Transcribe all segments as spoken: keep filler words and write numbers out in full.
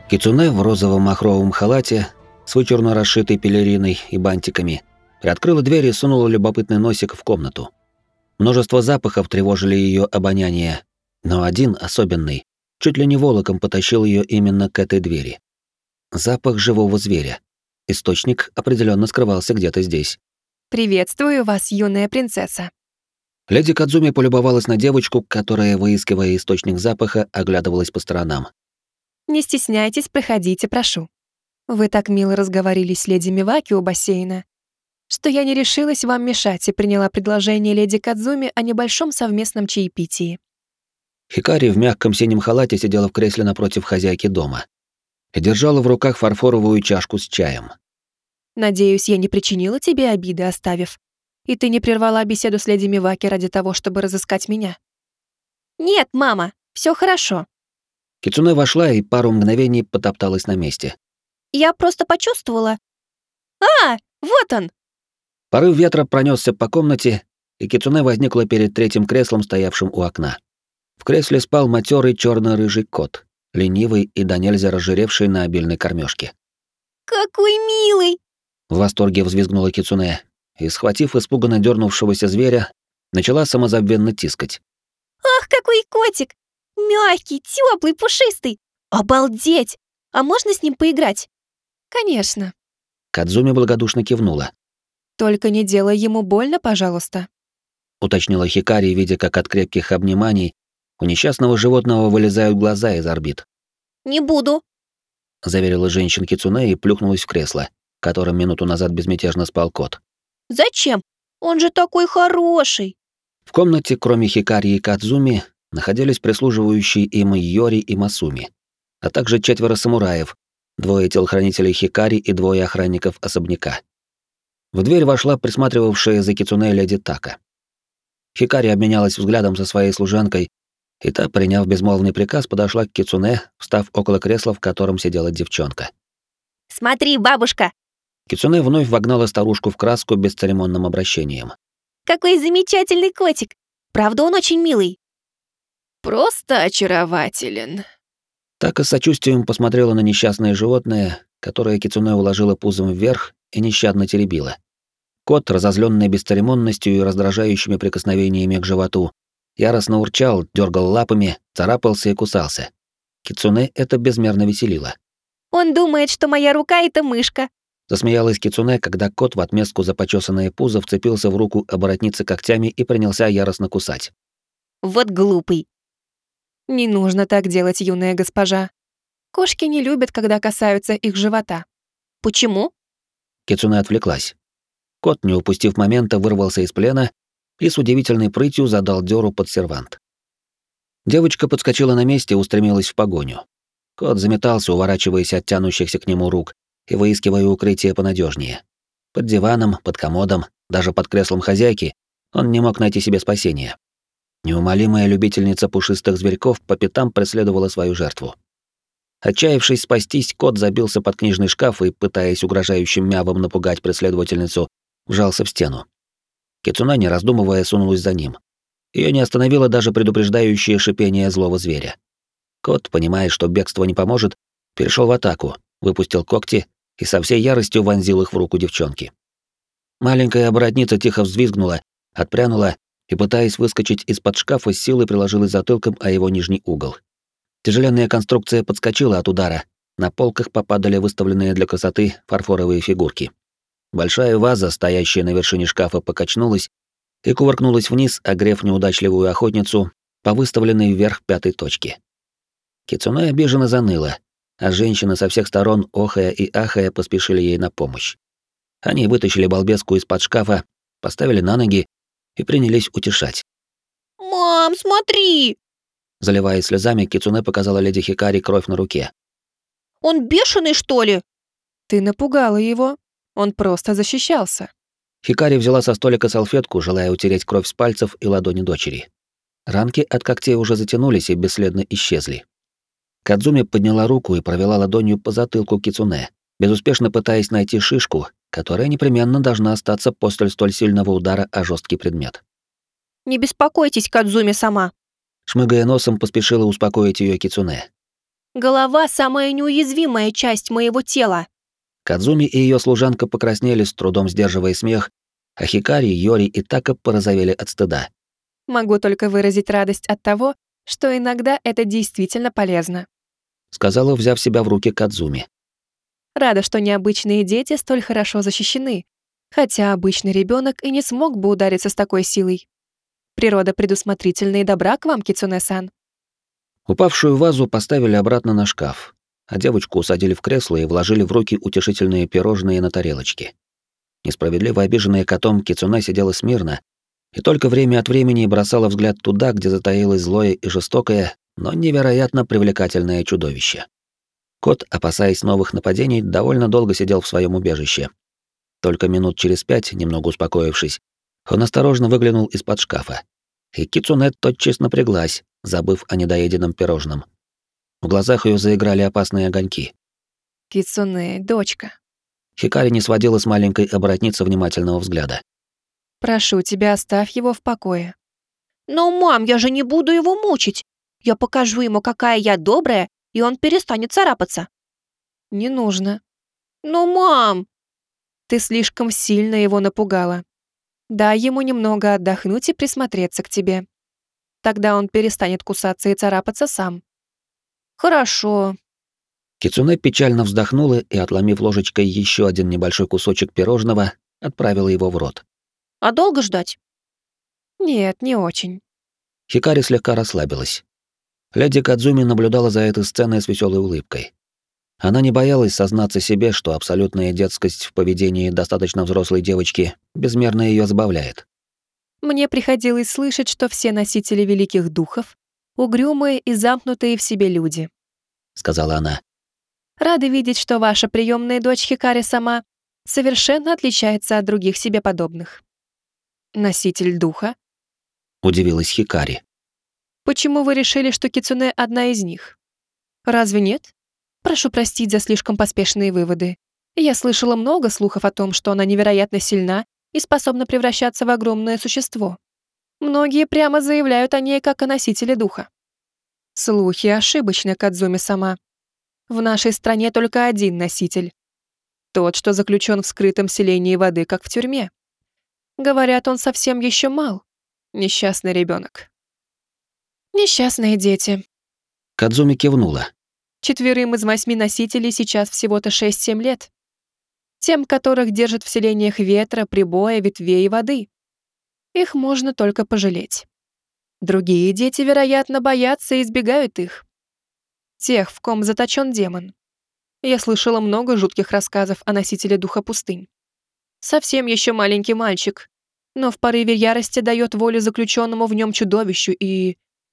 Кицуне в розовом махровом халате с вычурно расшитой пелериной и бантиками приоткрыла дверь и сунула любопытный носик в комнату. Множество запахов тревожили ее обоняние, но один, особенный, чуть ли не волоком потащил ее именно к этой двери. Запах живого зверя. Источник определенно скрывался где-то здесь. «Приветствую вас, юная принцесса». Леди Кадзуми полюбовалась на девочку, которая, выискивая источник запаха, оглядывалась по сторонам. «Не стесняйтесь, проходите, прошу. Вы так мило разговорили с леди Миваки у бассейна, что я не решилась вам мешать и приняла предложение леди Кадзуми о небольшом совместном чаепитии». Хикари в мягком синем халате сидела в кресле напротив хозяйки дома и держала в руках фарфоровую чашку с чаем. «Надеюсь, я не причинила тебе обиды, оставив, и ты не прервала беседу с леди Миваки ради того, чтобы разыскать меня?» «Нет, мама, все хорошо». Кицуне вошла и пару мгновений потопталась на месте. «Я просто почувствовала... А, вот он!» Порыв ветра пронесся по комнате, и Кицуне возникла перед третьим креслом, стоявшим у окна. В кресле спал матерый черно-рыжий кот, ленивый и до нельзя разжиревший на обильной кормежке. «Какой милый!» В восторге взвизгнула Кицуне и, схватив испуганно дернувшегося зверя, начала самозабвенно тискать. «Ах, какой котик! Мягкий, теплый, пушистый! Обалдеть! А можно с ним поиграть?» «Конечно. Кадзуми благодушно кивнула. Только не делай ему больно, пожалуйста», — уточнила Хикари, видя, как от крепких обниманий у несчастного животного вылезают глаза из орбит. «Не буду», — заверила женщина Кицуне и плюхнулась в кресло, в котором минуту назад безмятежно спал кот. «Зачем? Он же такой хороший!» В комнате, кроме Хикари и Кадзуми, находились прислуживающие им Йори и Масуми, а также четверо самураев, двое телохранителей Хикари и двое охранников особняка. В дверь вошла присматривавшая за Кицуне леди Така. Хикари обменялась взглядом со своей служанкой, и та, приняв безмолвный приказ, подошла к Кицуне, встав около кресла, в котором сидела девчонка. «Смотри, бабушка!» Кицуне вновь вогнала старушку в краску бесцеремонным обращением. «Какой замечательный котик! Правда, он очень милый?» «Просто очарователен». Така с сочувствием посмотрела на несчастное животное, которое Кицуне уложила пузом вверх и нещадно теребила. Кот, разозленный бесцеремонностью и раздражающими прикосновениями к животу, яростно урчал, дергал лапами, царапался и кусался. Кицуне это безмерно веселило. «Он думает, что моя рука — это мышка», — засмеялась Кицуне, когда кот в отместку за почесанное пузо вцепился в руку оборотницы когтями и принялся яростно кусать. «Вот глупый». «Не нужно так делать, юная госпожа. Кошки не любят, когда касаются их живота». «Почему?» Кицуне отвлеклась. Кот, не упустив момента, вырвался из плена и с удивительной прытью задал дёру под сервант. Девочка подскочила на месте и устремилась в погоню. Кот заметался, уворачиваясь от тянущихся к нему рук и выискивая укрытие понадежнее. Под диваном, под комодом, даже под креслом хозяйки он не мог найти себе спасения. Неумолимая любительница пушистых зверьков по пятам преследовала свою жертву. Отчаявшись спастись, кот забился под книжный шкаф и, пытаясь угрожающим мявом напугать преследовательницу, вжался в стену. Кицуне, не раздумывая, сунулась за ним. Её не остановило даже предупреждающее шипение злого зверя. Кот, понимая, что бегство не поможет, перешёл в атаку, выпустил когти и со всей яростью вонзил их в руку девчонки. Маленькая оборотница тихо взвизгнула, отпрянула и, пытаясь выскочить из-под шкафа, с силой приложилась затылком о его нижний угол. Тяжеленная конструкция подскочила от удара, на полках попадали выставленные для красоты фарфоровые фигурки. Большая ваза, стоящая на вершине шкафа, покачнулась и кувыркнулась вниз, огрев неудачливую охотницу по выставленной вверх пятой точке. Кицуне обиженно заныла, а женщины со всех сторон, охая и ахая, поспешили ей на помощь. Они вытащили балбеску из-под шкафа, поставили на ноги и принялись утешать. «Мам, смотри!» Заливаясь слезами, Кицуне показала леди Хикари кровь на руке. «Он бешеный, что ли?» «Ты напугала его. Он просто защищался». Хикари взяла со столика салфетку, желая утереть кровь с пальцев и ладони дочери. Ранки от когтей уже затянулись и бесследно исчезли. Кадзуми подняла руку и провела ладонью по затылку Кицуне, безуспешно пытаясь найти шишку, которая непременно должна остаться после столь сильного удара о жесткий предмет. «Не беспокойтесь, Кадзуми сама», шмыгая носом, поспешила успокоить ее Кицуне. Голова — самая неуязвимая часть моего тела. Кадзуми и ее служанка покраснели, с трудом сдерживая смех, а Хикари, Йори и Така порозовели от стыда. Могу только выразить радость от того, что иногда это действительно полезно. Сказала, взяв себя в руки Кадзуми. Рада, что необычные дети столь хорошо защищены, хотя обычный ребенок и не смог бы удариться с такой силой. Природа предусмотрительна и добра к вам, Кицуне-сан. Упавшую вазу поставили обратно на шкаф, а девочку усадили в кресло и вложили в руки утешительные пирожные на тарелочке. Несправедливо обиженная котом Кицуне сидела смирно и только время от времени бросала взгляд туда, где затаилось злое и жестокое, но невероятно привлекательное чудовище. Кот, опасаясь новых нападений, довольно долго сидел в своем убежище. Только минут через пять, немного успокоившись, он осторожно выглянул из-под шкафа. И Кицуне тотчас напряглась, забыв о недоеденном пирожном. В глазах ее заиграли опасные огоньки. Кицуне, дочка. Хикари не сводила с маленькой оборотницы внимательного взгляда. Прошу тебя, оставь его в покое. Но, мам, я же не буду его мучить. Я покажу ему, какая я добрая, и он перестанет царапаться. Не нужно. Но, мам... Ты слишком сильно его напугала. Дай ему немного отдохнуть и присмотреться к тебе. Тогда он перестанет кусаться и царапаться сам. Хорошо. Кицуне печально вздохнула и, отломив ложечкой еще один небольшой кусочек пирожного, отправила его в рот. А долго ждать? Нет, не очень. Хикари слегка расслабилась. Леди Кадзуми наблюдала за этой сценой с веселой улыбкой. Она не боялась сознаться себе, что абсолютная детскость в поведении достаточно взрослой девочки безмерно ее забавляет. Мне приходилось слышать, что все носители великих духов — угрюмые и замкнутые в себе люди, — сказала она. Рада видеть, что ваша приемная дочь Хикари сама совершенно отличается от других себе подобных. Носитель духа? Удивилась Хикари. Почему вы решили, что Кицуне одна из них? Разве нет? Прошу простить за слишком поспешные выводы. Я слышала много слухов о том, что она невероятно сильна и способна превращаться в огромное существо. Многие прямо заявляют о ней как о носителе духа. Слухи ошибочны, Кадзуми сама. В нашей стране только один носитель. Тот, что заключен в скрытом селении воды, как в тюрьме. Говорят, он совсем еще мал. Несчастный ребенок. Несчастные дети. Кадзуми кивнула. Четверым из восьми носителей сейчас всего-то шесть-семь лет. Тем, которых держат в селениях ветра, прибоя, ветвей и воды. Их можно только пожалеть. Другие дети, вероятно, боятся и избегают их. Тех, в ком заточен демон. Я слышала много жутких рассказов о носителе духа пустынь. Совсем еще маленький мальчик, но в порыве ярости дает волю заключенному в нем чудовищу и...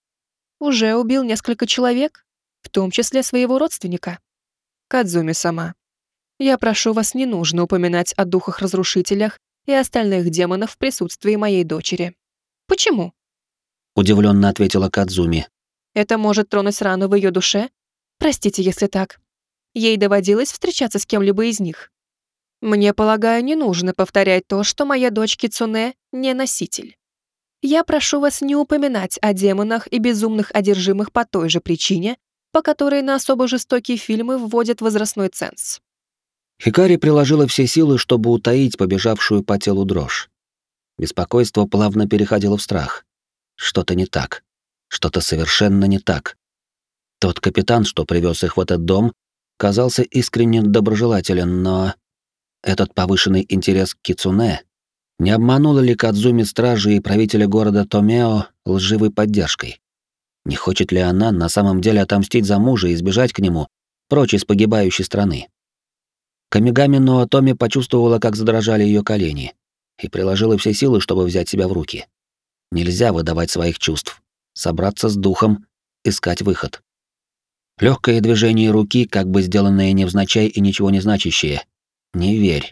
уже убил несколько человек, в том числе своего родственника. Кадзуми сама. Я прошу вас, не нужно упоминать о духах-разрушителях и остальных демонов в присутствии моей дочери. Почему? Удивленно ответила Кадзуми. Это может тронуть рану в ее душе? Простите, если так. Ей доводилось встречаться с кем-либо из них. Мне, полагаю, не нужно повторять то, что моя дочь Кицуне не носитель. Я прошу вас не упоминать о демонах и безумных одержимых по той же причине, по которой на особо жестокие фильмы вводят возрастной ценз. Хикари приложила все силы, чтобы утаить побежавшую по телу дрожь. Беспокойство плавно переходило в страх. Что-то не так. Что-то совершенно не так. Тот капитан, что привез их в этот дом, казался искренне доброжелателен, но... Этот повышенный интерес к Кицуне не обманула ли Кадзуми стражи и правителя города Томео лживой поддержкой? Не хочет ли она на самом деле отомстить за мужа и сбежать к нему, прочь из погибающей страны? Камигами Ноотоми почувствовала, как задрожали ее колени, и приложила все силы, чтобы взять себя в руки. Нельзя выдавать своих чувств, собраться с духом, искать выход. Легкое движение руки, как бы сделанное невзначай и ничего не значащее. Не верь.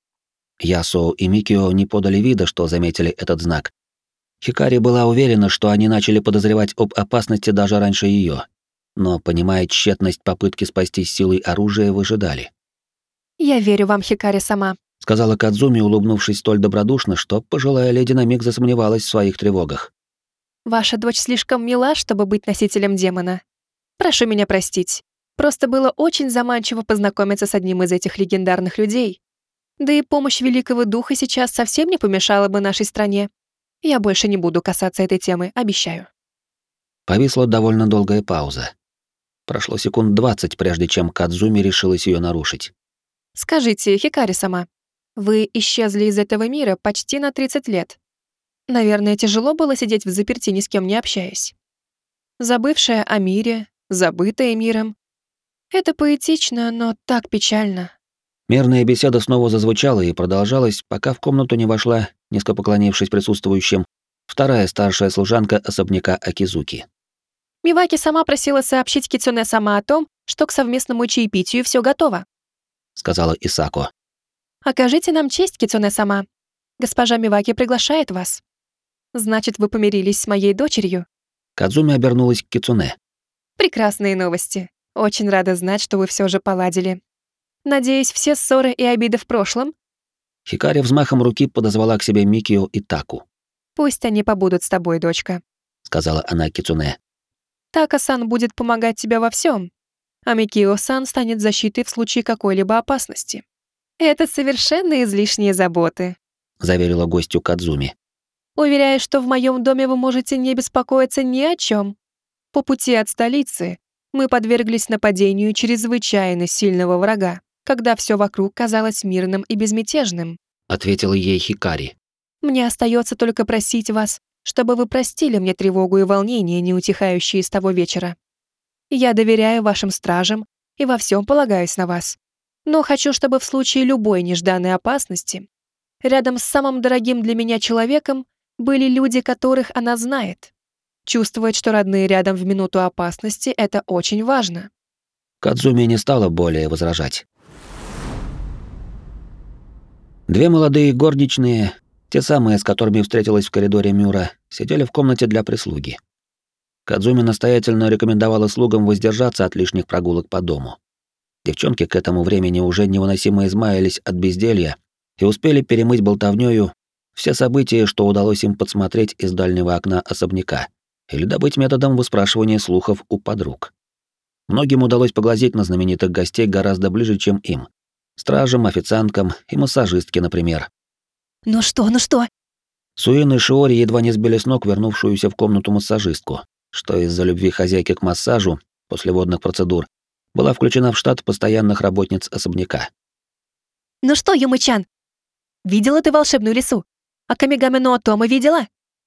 Ясуо и Микио не подали вида, что заметили этот знак. Хикари была уверена, что они начали подозревать об опасности даже раньше ее, но, понимая тщетность попытки спастись силой оружия, выжидали. «Я верю вам, Хикари сама», — сказала Кадзуми, улыбнувшись столь добродушно, что пожилая леди на миг засомневалась в своих тревогах. «Ваша дочь слишком мила, чтобы быть носителем демона. Прошу меня простить. Просто было очень заманчиво познакомиться с одним из этих легендарных людей. Да и помощь Великого Духа сейчас совсем не помешала бы нашей стране. Я больше не буду касаться этой темы, обещаю. Повисла довольно долгая пауза. Прошло секунд двадцать, прежде чем Кадзуми решилась ее нарушить. Скажите, Хикари-сама, вы исчезли из этого мира почти на тридцать лет. Наверное, тяжело было сидеть в заперти, ни с кем не общаясь. Забывшая о мире, забытая миром. Это поэтично, но так печально. Мирная беседа снова зазвучала и продолжалась, пока в комнату не вошла, низко поклонившись присутствующим, вторая старшая служанка особняка Акизуки. Миваки сама просила сообщить Кицуне сама о том, что к совместному чаепитию все готово. Сказала Исако. Окажите нам честь, Кицуне сама. Госпожа Миваки приглашает вас. Значит, вы помирились с моей дочерью? Кадзуми обернулась к Кицуне. Прекрасные новости. Очень рада знать, что вы все же поладили. Надеюсь, все ссоры и обиды в прошлом? Хикари взмахом руки подозвала к себе Микио и Таку. Пусть они побудут с тобой, дочка, сказала она Кицуне. Така-сан будет помогать тебе во всем, а Микио-сан станет защитой в случае какой-либо опасности. Это совершенно излишние заботы, заверила гостью Кадзуми. Уверяю, что в моем доме вы можете не беспокоиться ни о чем. По пути от столицы мы подверглись нападению чрезвычайно сильного врага, когда все вокруг казалось мирным и безмятежным, ответила ей Хикари. Мне остается только просить вас, чтобы вы простили мне тревогу и волнение, не утихающие с того вечера. Я доверяю вашим стражам и во всем полагаюсь на вас. Но хочу, чтобы в случае любой нежданной опасности рядом с самым дорогим для меня человеком были люди, которых она знает. Чувствовать, что родные рядом в минуту опасности, это очень важно. Кадзуми не стала более возражать. Две молодые горничные, те самые, с которыми встретилась в коридоре Мюра, сидели в комнате для прислуги. Кадзуми настоятельно рекомендовала слугам воздержаться от лишних прогулок по дому. Девчонки к этому времени уже невыносимо измаялись от безделья и успели перемыть болтовнёю все события, что удалось им подсмотреть из дальнего окна особняка, или добыть методом выспрашивания слухов у подруг. Многим удалось поглазеть на знаменитых гостей гораздо ближе, чем им. Стражам, официанткам и массажистке, например. «Ну что, ну что?» Суин и Шиори едва не сбили с ног вернувшуюся в комнату массажистку, что из-за любви хозяйки к массажу после водных процедур была включена в штат постоянных работниц особняка. «Ну что, Юмы-чан, видела ты волшебную лису? А Камигами но Отома видела?»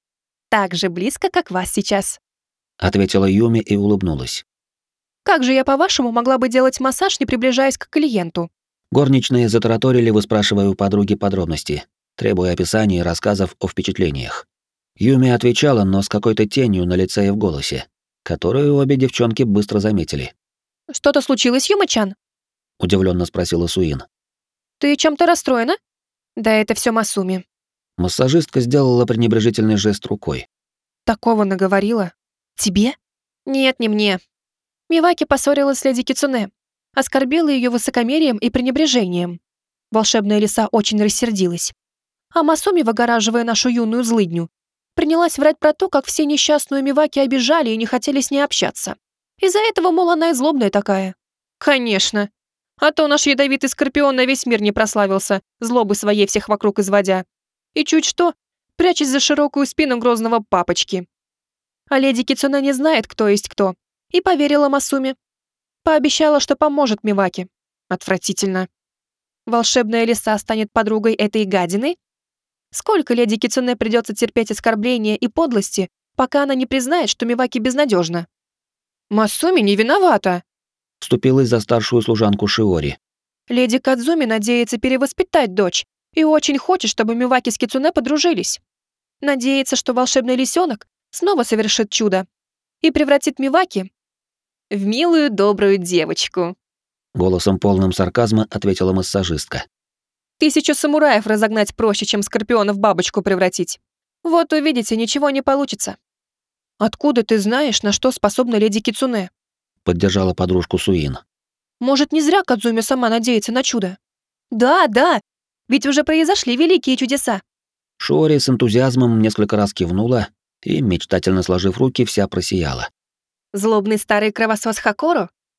«Так же близко, как вас сейчас», — ответила Юми и улыбнулась. «Как же я, по-вашему, могла бы делать массаж, не приближаясь к клиенту?» Горничные затараторили, выспрашивая у подруги подробности, требуя описаний и рассказов о впечатлениях. Юми отвечала, но с какой-то тенью на лице и в голосе, которую обе девчонки быстро заметили. «Что-то случилось, Юма-чан?» — удивленно спросила Суин. «Ты чем-то расстроена?» «Да это все Масуми». Массажистка сделала пренебрежительный жест рукой. «Такого наговорила? Тебе?» «Нет, не мне. Миваки поссорилась с леди Кицуне, оскорбила ее высокомерием и пренебрежением. Волшебная лиса очень рассердилась. А Масуми, выгораживая нашу юную злыдню, принялась врать про то, как все несчастную Миваки обижали и не хотели с ней общаться. Из-за этого, мол, она и злобная такая. Конечно. А то наш ядовитый скорпион на весь мир не прославился, злобы своей всех вокруг изводя. И чуть что, прячась за широкую спину грозного папочки. А леди Кицуне не знает, кто есть кто, и поверила Масуми. Пообещала, что поможет Миваки. Отвратительно. Волшебная лиса станет подругой этой гадины? Сколько леди Кицуне придется терпеть оскорбления и подлости, пока она не признает, что Миваки безнадежна? Масуми не виновата. Вступилась за старшую служанку Шиори. Леди Кадзуми надеется перевоспитать дочь и очень хочет, чтобы Миваки с Кицуне подружились. Надеется, что волшебный лисенок снова совершит чудо и превратит Миваки в милую добрую девочку. Голосом полным сарказма ответила массажистка. Тысячу самураев разогнать проще, чем скорпиона в бабочку превратить. Вот увидите, ничего не получится. Откуда ты знаешь, на что способна леди Кицуне? Поддержала подружку Суин. Может, не зря Кадзуми сама надеется на чудо? Да, да, ведь уже произошли великие чудеса. Шиори с энтузиазмом несколько раз кивнула и, мечтательно сложив руки, вся просияла. Злобный старый кровосос Хакоро?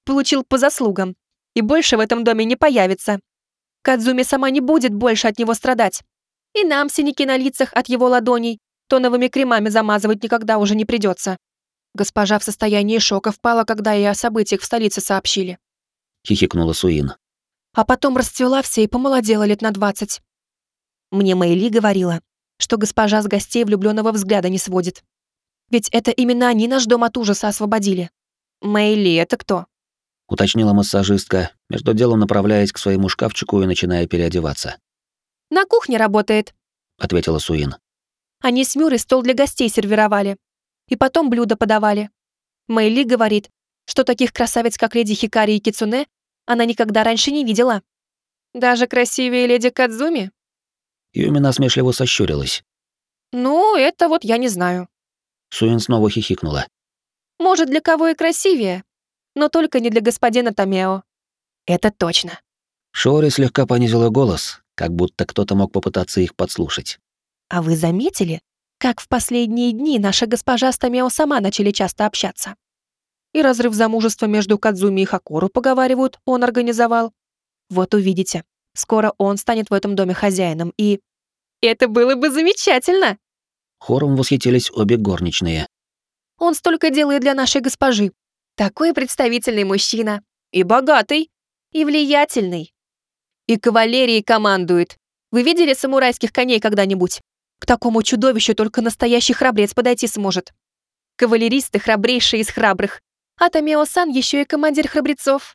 получил по заслугам и больше в этом доме не появится. Кадзуми сама не будет больше от него страдать. И нам синяки на лицах от его ладоней тоновыми кремами замазывать никогда уже не придется. Госпожа в состоянии шока впала, когда ей о событиях в столице сообщили. Хихикнула Суин. А потом расцвела вся и помолодела лет на двадцать. Мне Мэйли говорила, что госпожа с гостей влюбленного взгляда не сводит. Ведь это именно они наш дом от ужаса освободили. Мэйли — это кто? Уточнила массажистка, между делом направляясь к своему шкафчику и начиная переодеваться. На кухне работает, Ответила Суин. Они с Мюрой стол для гостей сервировали. И потом блюда подавали. Мэйли говорит, что таких красавиц, как леди Хикари и Кицуне, она никогда раньше не видела. Даже красивее леди Кадзуми? Юми насмешливо сощурилась. Ну, это вот я не знаю. Суин снова хихикнула. Может, для кого и красивее, но только не для господина Томео. Это точно. Шиори слегка понизила голос, как будто кто-то мог попытаться их подслушать. А вы заметили, как в последние дни наша госпожа с Томео сама начали часто общаться? И разрыв замужества между Кадзуми и Хакуру, поговаривают, он организовал. Вот увидите, скоро он станет в этом доме хозяином, и... Это было бы замечательно! Хором восхитились обе горничные. Он столько делает для нашей госпожи. Такой представительный мужчина. И богатый. И влиятельный. И кавалерией командует. Вы видели самурайских коней когда-нибудь? К такому чудовищу только настоящий храбрец подойти сможет. Кавалеристы храбрейшие из храбрых. А Томео-сан еще и командир храбрецов.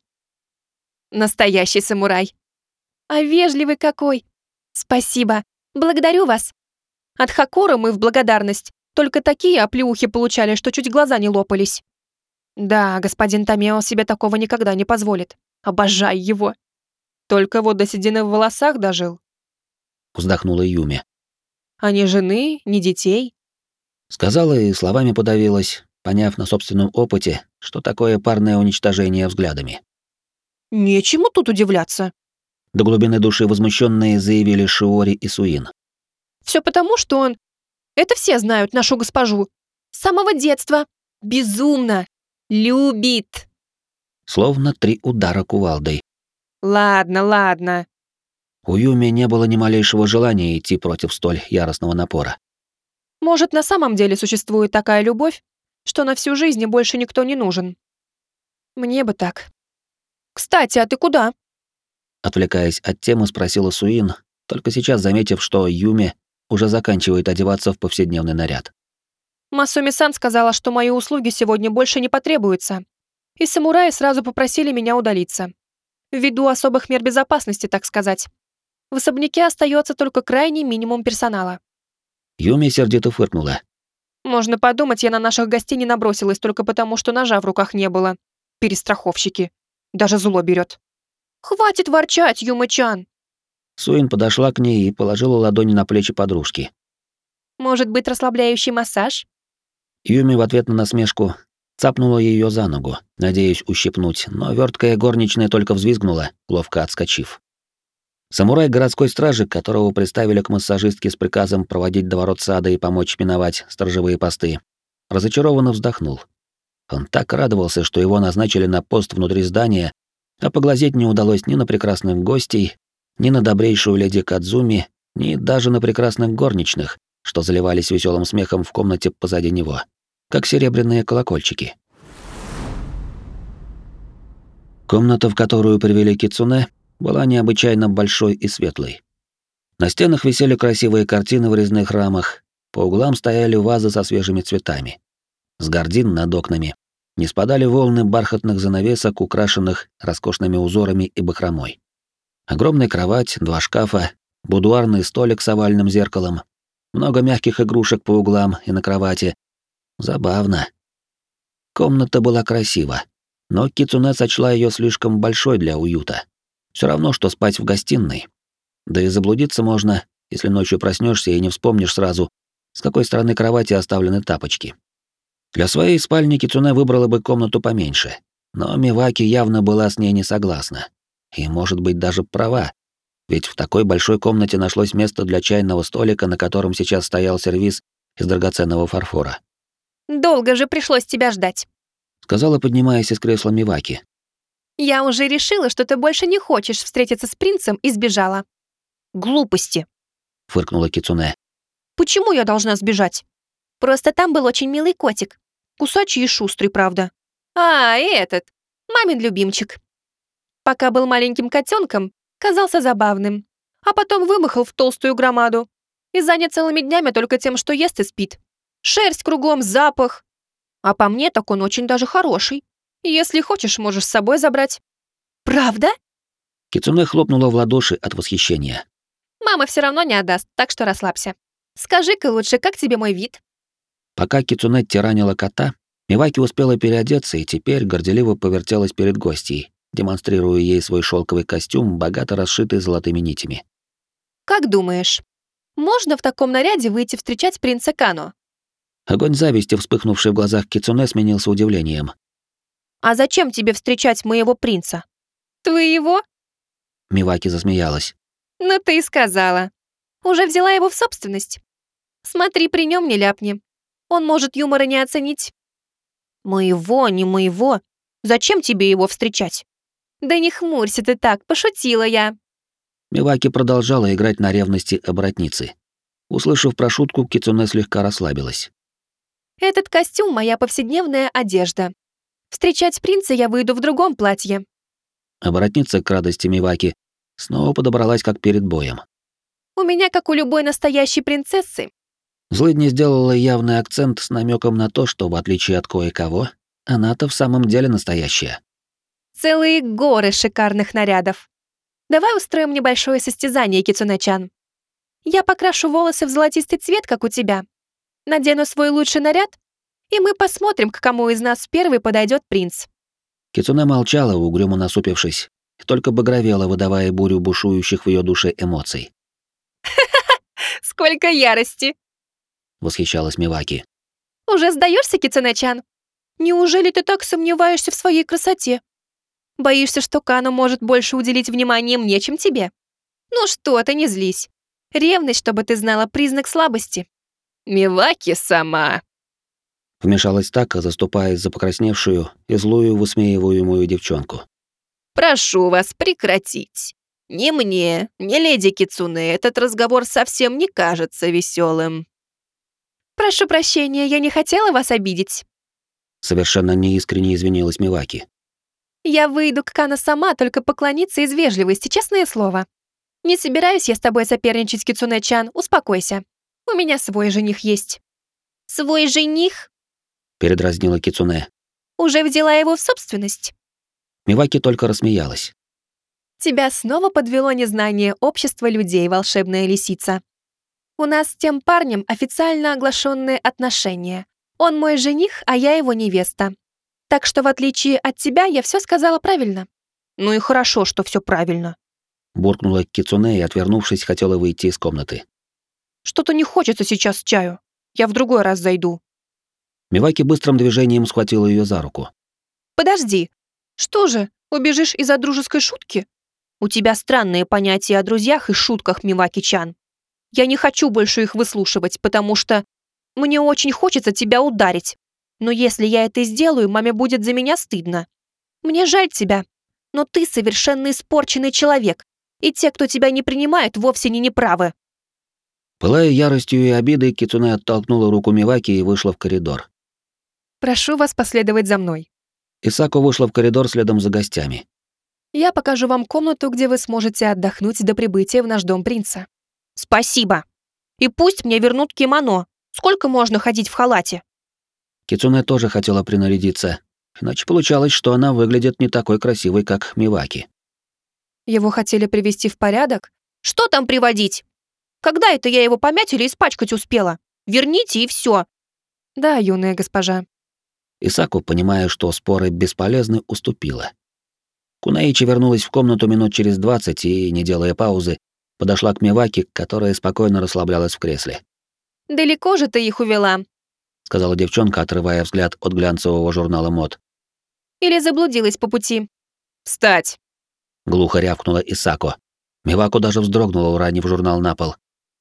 Настоящий самурай. А вежливый какой. Спасибо. Благодарю вас. От Хакуры мы в благодарность только такие оплеухи получали, что чуть глаза не лопались. Да, господин Томео себе такого никогда не позволит. Обожаю его. Только вот до седины в волосах дожил. Вздохнула Юми. А ни жены, ни детей. Сказала и словами подавилась, поняв на собственном опыте, что такое парное уничтожение взглядами. Нечему тут удивляться. До глубины души возмущенные заявили Шиори и Суин. Все потому, что он... Это все знают нашу госпожу. С самого детства. Безумно. Любит. Словно три удара кувалдой. Ладно, ладно. У Юми не было ни малейшего желания идти против столь яростного напора. Может, на самом деле существует такая любовь, что на всю жизнь и больше никто не нужен. Мне бы так. Кстати, а ты куда? Отвлекаясь от темы, спросила Суин, только сейчас заметив, что Юми уже заканчивает одеваться в повседневный наряд. Масуми-сан сказала, что мои услуги сегодня больше не потребуются, и самураи сразу попросили меня удалиться. Ввиду особых мер безопасности, так сказать. В особняке остается только крайний минимум персонала. Юми сердито фыркнула. Можно подумать, я на наших гостей не набросилась только потому, что ножа в руках не было. Перестраховщики. Даже зло берет. Хватит ворчать, Юма-чан. Суин подошла к ней и положила ладони на плечи подружки. Может быть, расслабляющий массаж? Юми в ответ на насмешку цапнула ее за ногу, надеясь ущипнуть, но верткая горничная только взвизгнула, ловко отскочив. Самурай городской стражи, которого приставили к массажистке с приказом проводить до ворот сада и помочь миновать сторожевые посты, разочарованно вздохнул. Он так радовался, что его назначили на пост внутри здания, а поглазеть не удалось ни на прекрасных гостей, ни на добрейшую леди Кадзуми, ни даже на прекрасных горничных, что заливались веселым смехом в комнате позади него, как серебряные колокольчики. Комната, в которую привели Кицуне, была необычайно большой и светлой. На стенах висели красивые картины в резных рамах, по углам стояли вазы со свежими цветами. С гардин над окнами не спадали волны бархатных занавесок, украшенных роскошными узорами и бахромой. Огромная кровать, два шкафа, будуарный столик с овальным зеркалом, много мягких игрушек по углам и на кровати. Забавно. Комната была красива, но Кицуне сочла ее слишком большой для уюта. Все равно, что спать в гостиной. Да и заблудиться можно, если ночью проснешься и не вспомнишь сразу, с какой стороны кровати оставлены тапочки. Для своей спальни Кицуне выбрала бы комнату поменьше, но Миваки явно была с ней не согласна. И, может быть, даже права, ведь в такой большой комнате нашлось место для чайного столика, на котором сейчас стоял сервиз из драгоценного фарфора. «Долго же пришлось тебя ждать», — сказала, поднимаясь из кресла Миваки. Я уже решила, что ты больше не хочешь встретиться с принцем и сбежала. Глупости. Фыркнула Кицуне. Почему я должна сбежать? Просто там был очень милый котик. Кусачий и шустрый, правда. А, и этот. Мамин любимчик. Пока был маленьким котенком, казался забавным. А потом вымахал в толстую громаду. И занят целыми днями только тем, что ест и спит. Шерсть кругом, запах. А по мне, так он очень даже хороший. Если хочешь, можешь с собой забрать. Правда? Кицуне хлопнула в ладоши от восхищения. Мама все равно не отдаст, так что расслабься. Скажи-ка лучше, как тебе мой вид? Пока Кицуне тиранила кота, Миваки успела переодеться и теперь горделиво повертелась перед гостьей, демонстрируя ей свой шелковый костюм, богато расшитый золотыми нитями. Как думаешь, можно в таком наряде выйти встречать принца Кано? Огонь зависти, вспыхнувший в глазах Кицуне, сменился удивлением. А зачем тебе встречать моего принца? Твоего? Миваки засмеялась. Ну ты и сказала. Уже взяла его в собственность. Смотри, при нем не ляпни. Он может юмора не оценить. Моего, не моего. Зачем тебе его встречать? Да не хмурься ты так, пошутила я. Миваки продолжала играть на ревности оборотницы. Услышав про шутку, Кицуне слегка расслабилась. Этот костюм — моя повседневная одежда. Встречать принца я выйду в другом платье. Оборотница, к радости Миваки, снова подобралась как перед боем. У меня, как у любой настоящей принцессы. Злыдня сделала явный акцент с намеком на то, что, в отличие от кое-кого, она-то в самом деле настоящая. Целые горы шикарных нарядов. Давай устроим небольшое состязание, Кицуне-чан. Я покрашу волосы в золотистый цвет, как у тебя. Надену свой лучший наряд, и мы посмотрим, к кому из нас первый подойдет принц. Кицуне молчала, угрюмо насупившись, и только багровела, выдавая бурю бушующих в ее душе эмоций. Сколько ярости! Восхищалась Миваки. Уже сдаешься, Кицуне-чан? Неужели ты так сомневаешься в своей красоте? Боишься, что Кано может больше уделить внимания мне, чем тебе? Ну что ты, не злись. Ревность, чтобы ты знала, признак слабости. Миваки сама. Вмешалась Така, заступаясь за покрасневшую и злую высмеиваемую девчонку. Прошу вас прекратить. Ни мне, ни леди Кицуне этот разговор совсем не кажется веселым. Прошу прощения, я не хотела вас обидеть. Совершенно неискренне извинилась Миваки. Я выйду к Кано сама, только поклониться из вежливости, честное слово. Не собираюсь я с тобой соперничать, Кицуне-чан, успокойся. У меня свой жених есть. Свой жених? Передразнила Кицуне. Уже взяла его в собственность. Миваки только рассмеялась. Тебя снова подвело незнание общества людей, волшебная лисица. У нас с тем парнем официально оглашенные отношения. Он мой жених, а я его невеста. Так что, в отличие от тебя, я все сказала правильно. Ну и хорошо, что все правильно. Буркнула Кицуне и, отвернувшись, хотела выйти из комнаты. Что-то не хочется сейчас чаю. Я в другой раз зайду. Миваки быстрым движением схватила ее за руку. Подожди. Что же, убежишь из-за дружеской шутки? У тебя странные понятия о друзьях и шутках, Миваки-чан. Я не хочу больше их выслушивать, потому что мне очень хочется тебя ударить. Но если я это сделаю, маме будет за меня стыдно. Мне жаль тебя, но ты совершенно испорченный человек, и те, кто тебя не принимает, вовсе не неправы. Пылая яростью и обидой, Кицуне оттолкнула руку Миваки и вышла в коридор. Прошу вас последовать за мной. Исако вышла в коридор следом за гостями. Я покажу вам комнату, где вы сможете отдохнуть до прибытия в наш дом принца. Спасибо. И пусть мне вернут кимоно. Сколько можно ходить в халате? Кицуне тоже хотела принарядиться, иначе получалось, что она выглядит не такой красивой, как Миваки. Его хотели привести в порядок? Что там приводить? Когда это я его помять или испачкать успела? Верните и все. Да, юная госпожа. Исаку, понимая, что споры бесполезны, уступила. Кунаичи вернулась в комнату минут через двадцать и, не делая паузы, подошла к Миваки, которая спокойно расслаблялась в кресле. «Далеко же ты их увела?» — сказала девчонка, отрывая взгляд от глянцевого журнала мод. «Или заблудилась по пути?» «Встать!» — глухо рявкнула Исако. Миваку даже вздрогнула, уронив журнал на пол.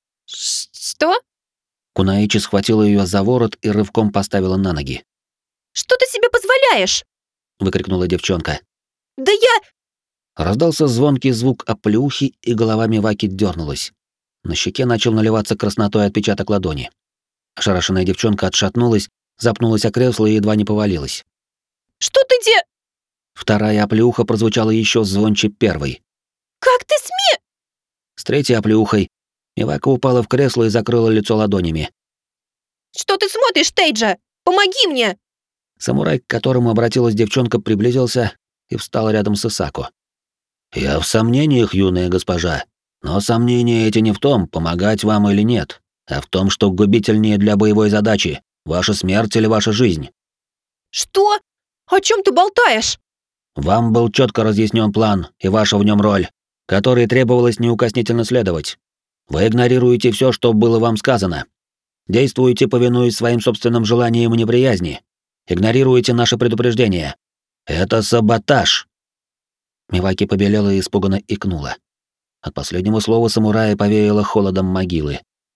«Что?» Кунаичи схватила ее за ворот и рывком поставила на ноги. «Что ты себе позволяешь?» — выкрикнула девчонка. Да я... Раздался звонкий звук оплеухи, и голова Миваки дернулась. На щеке начал наливаться краснотой отпечаток ладони. Ошарашенная девчонка отшатнулась, запнулась о кресло и едва не повалилась. Что ты де... Вторая оплеуха прозвучала еще звонче первой. Как ты сме... С третьей оплеухой Мивака упала в кресло и закрыла лицо ладонями. Что ты смотришь, Тейджа? Помоги мне! Самурай, к которому обратилась девчонка, приблизился и встал рядом с Исаку. «Я в сомнениях, юная госпожа, но сомнения эти не в том, помогать вам или нет, а в том, что губительнее для боевой задачи — ваша смерть или ваша жизнь». Что? О чем ты болтаешь? Вам был четко разъяснен план и ваша в нем роль, которой требовалось неукоснительно следовать. Вы игнорируете все, что было вам сказано. Действуете, повинуясь своим собственным желаниям и неприязни. Игнорируете наши предупреждения. Это саботаж. Миваки побелела и испуганно икнула. От последнего слова самурая повеяло холодом могилы.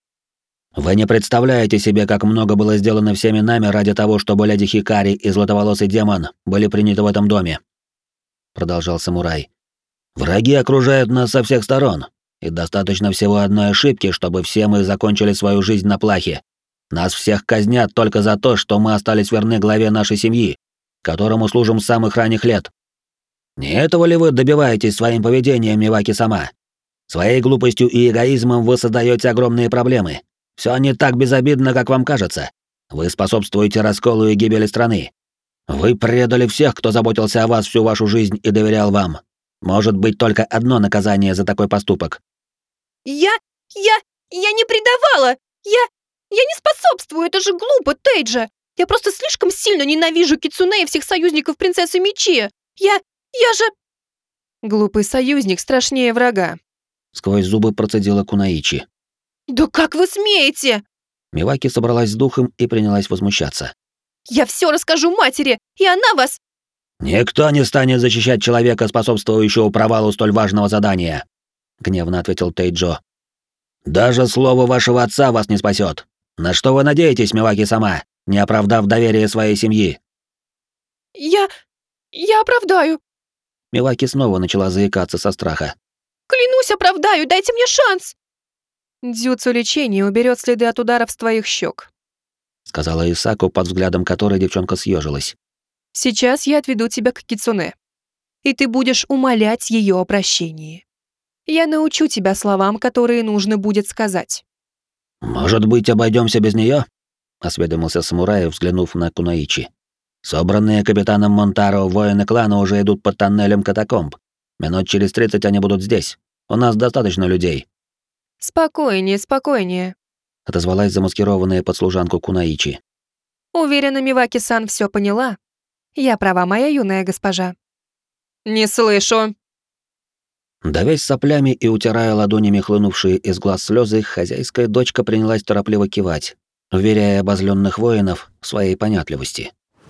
«Вы не представляете себе, как много было сделано всеми нами ради того, чтобы леди Хикари и златоволосый демон были приняты в этом доме», — продолжал самурай. «Враги окружают нас со всех сторон, и достаточно всего одной ошибки, чтобы все мы закончили свою жизнь на плахе. Нас всех казнят только за то, что мы остались верны главе нашей семьи, которому служим с самых ранних лет. Не этого ли вы добиваетесь своим поведением, Миваки-сама? Своей глупостью и эгоизмом вы создаете огромные проблемы. Все не так безобидно, как вам кажется. Вы способствуете расколу и гибели страны. Вы предали всех, кто заботился о вас всю вашу жизнь и доверял вам. Может быть только одно наказание за такой поступок». Я... я... я не предавала! Я... я не способствую, это же глупо, Тейджа! Я просто слишком сильно ненавижу Кицуне и всех союзников принцессы Мечи! Я... я же... Глупый союзник страшнее врага. Сквозь зубы процедила Кунаичи. Да как вы смеете? Миваки собралась с духом и принялась возмущаться. Я все расскажу матери, и она вас... «Никто не станет защищать человека, способствующего провалу столь важного задания», — гневно ответил Тейджо. «Даже слово вашего отца вас не спасет. На что вы надеетесь, Миваки-сама, не оправдав доверие своей семьи?» Я... я оправдаю. Миваки снова начала заикаться со страха. Клянусь, оправдаю, дайте мне шанс. Дзюцу лечения уберет следы от ударов с твоих щек, сказала Исаку, под взглядом которой девчонка съежилась. Сейчас я отведу тебя к Кицуне, и ты будешь умолять ее о прощении. Я научу тебя словам, которые нужно будет сказать. «Может быть, обойдемся без нее? Осведомился самурай, взглянув на Кунаичи. «Собранные капитаном Монтаро воины клана уже идут под тоннелем катакомб. Минут через тридцать они будут здесь. У нас достаточно людей». «Спокойнее, спокойнее», — отозвалась замаскированная под служанку Кунаичи. «Уверена, Миваки-сан все поняла. Я права, моя юная госпожа». «Не слышу». Давясь соплями и утирая ладонями хлынувшие из глаз слезы, хозяйская дочка принялась торопливо кивать, уверяя обозленных воинов в своей понятливости.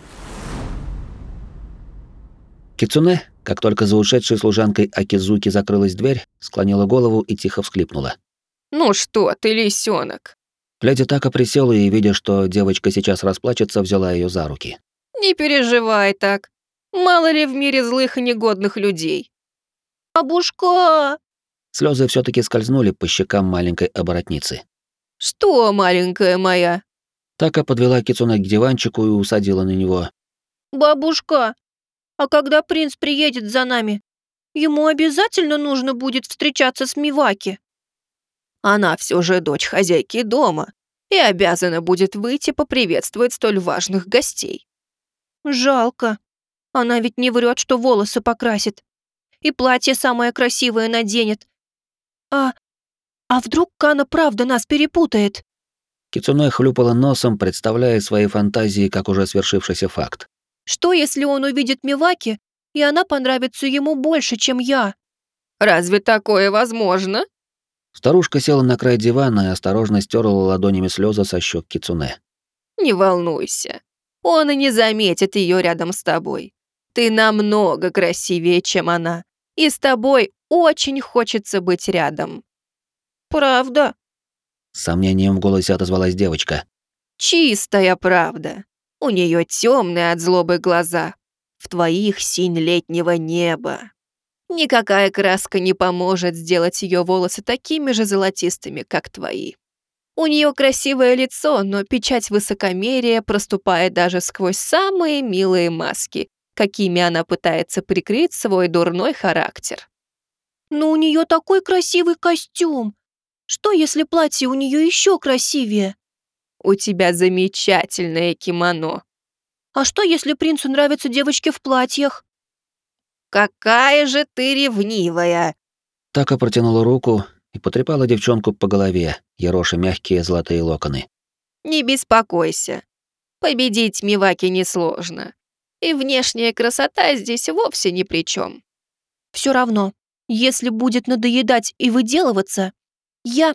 Кицуне, как только за ушедшей служанкой Акизуки закрылась дверь, склонила голову и тихо всхлипнула. «Ну что ты, лисенок?» Леди Така присела и, видя, что девочка сейчас расплачется, взяла ее за руки. «Не переживай так. Мало ли в мире злых и негодных людей». «Бабушка!» Слезы все таки скользнули по щекам маленькой оборотницы. «Что, маленькая моя?» Така подвела Кицуне к диванчику и усадила на него. «Бабушка, а когда принц приедет за нами, ему обязательно нужно будет встречаться с Миваки?» «Она все же дочь хозяйки дома и обязана будет выйти поприветствовать столь важных гостей». «Жалко. Она ведь не врет, что волосы покрасит. И платье самое красивое наденет. А... а вдруг Кана правда нас перепутает?» Кицуне хлюпала носом, представляя свои фантазии как уже свершившийся факт. «Что, если он увидит Миваки, и она понравится ему больше, чем я?» «Разве такое возможно?» Старушка села на край дивана и осторожно стерла ладонями слезы со щек Кицуне. «Не волнуйся. Он и не заметит ее рядом с тобой. Ты намного красивее, чем она. И с тобой очень хочется быть рядом». «Правда?» С сомнением в голосе отозвалась девочка. «Чистая правда. У нее темные от злобы глаза. В в твоих синь летнего неба. Никакая краска не поможет сделать ее волосы такими же золотистыми, как твои. У нее красивое лицо, но печать высокомерия проступает даже сквозь самые милые маски, какими она пытается прикрыть свой дурной характер. Но у нее такой красивый костюм. Что, если платье у нее еще красивее? У тебя замечательное кимоно. А что, если принцу нравятся девочки в платьях? Какая же ты ревнивая! Така протянула руку и потрепала девчонку по голове, ероша мягкие золотые локоны. Не беспокойся. Победить Миваки несложно. И внешняя красота здесь вовсе ни при чем. Все равно, если будет надоедать и выделываться, я...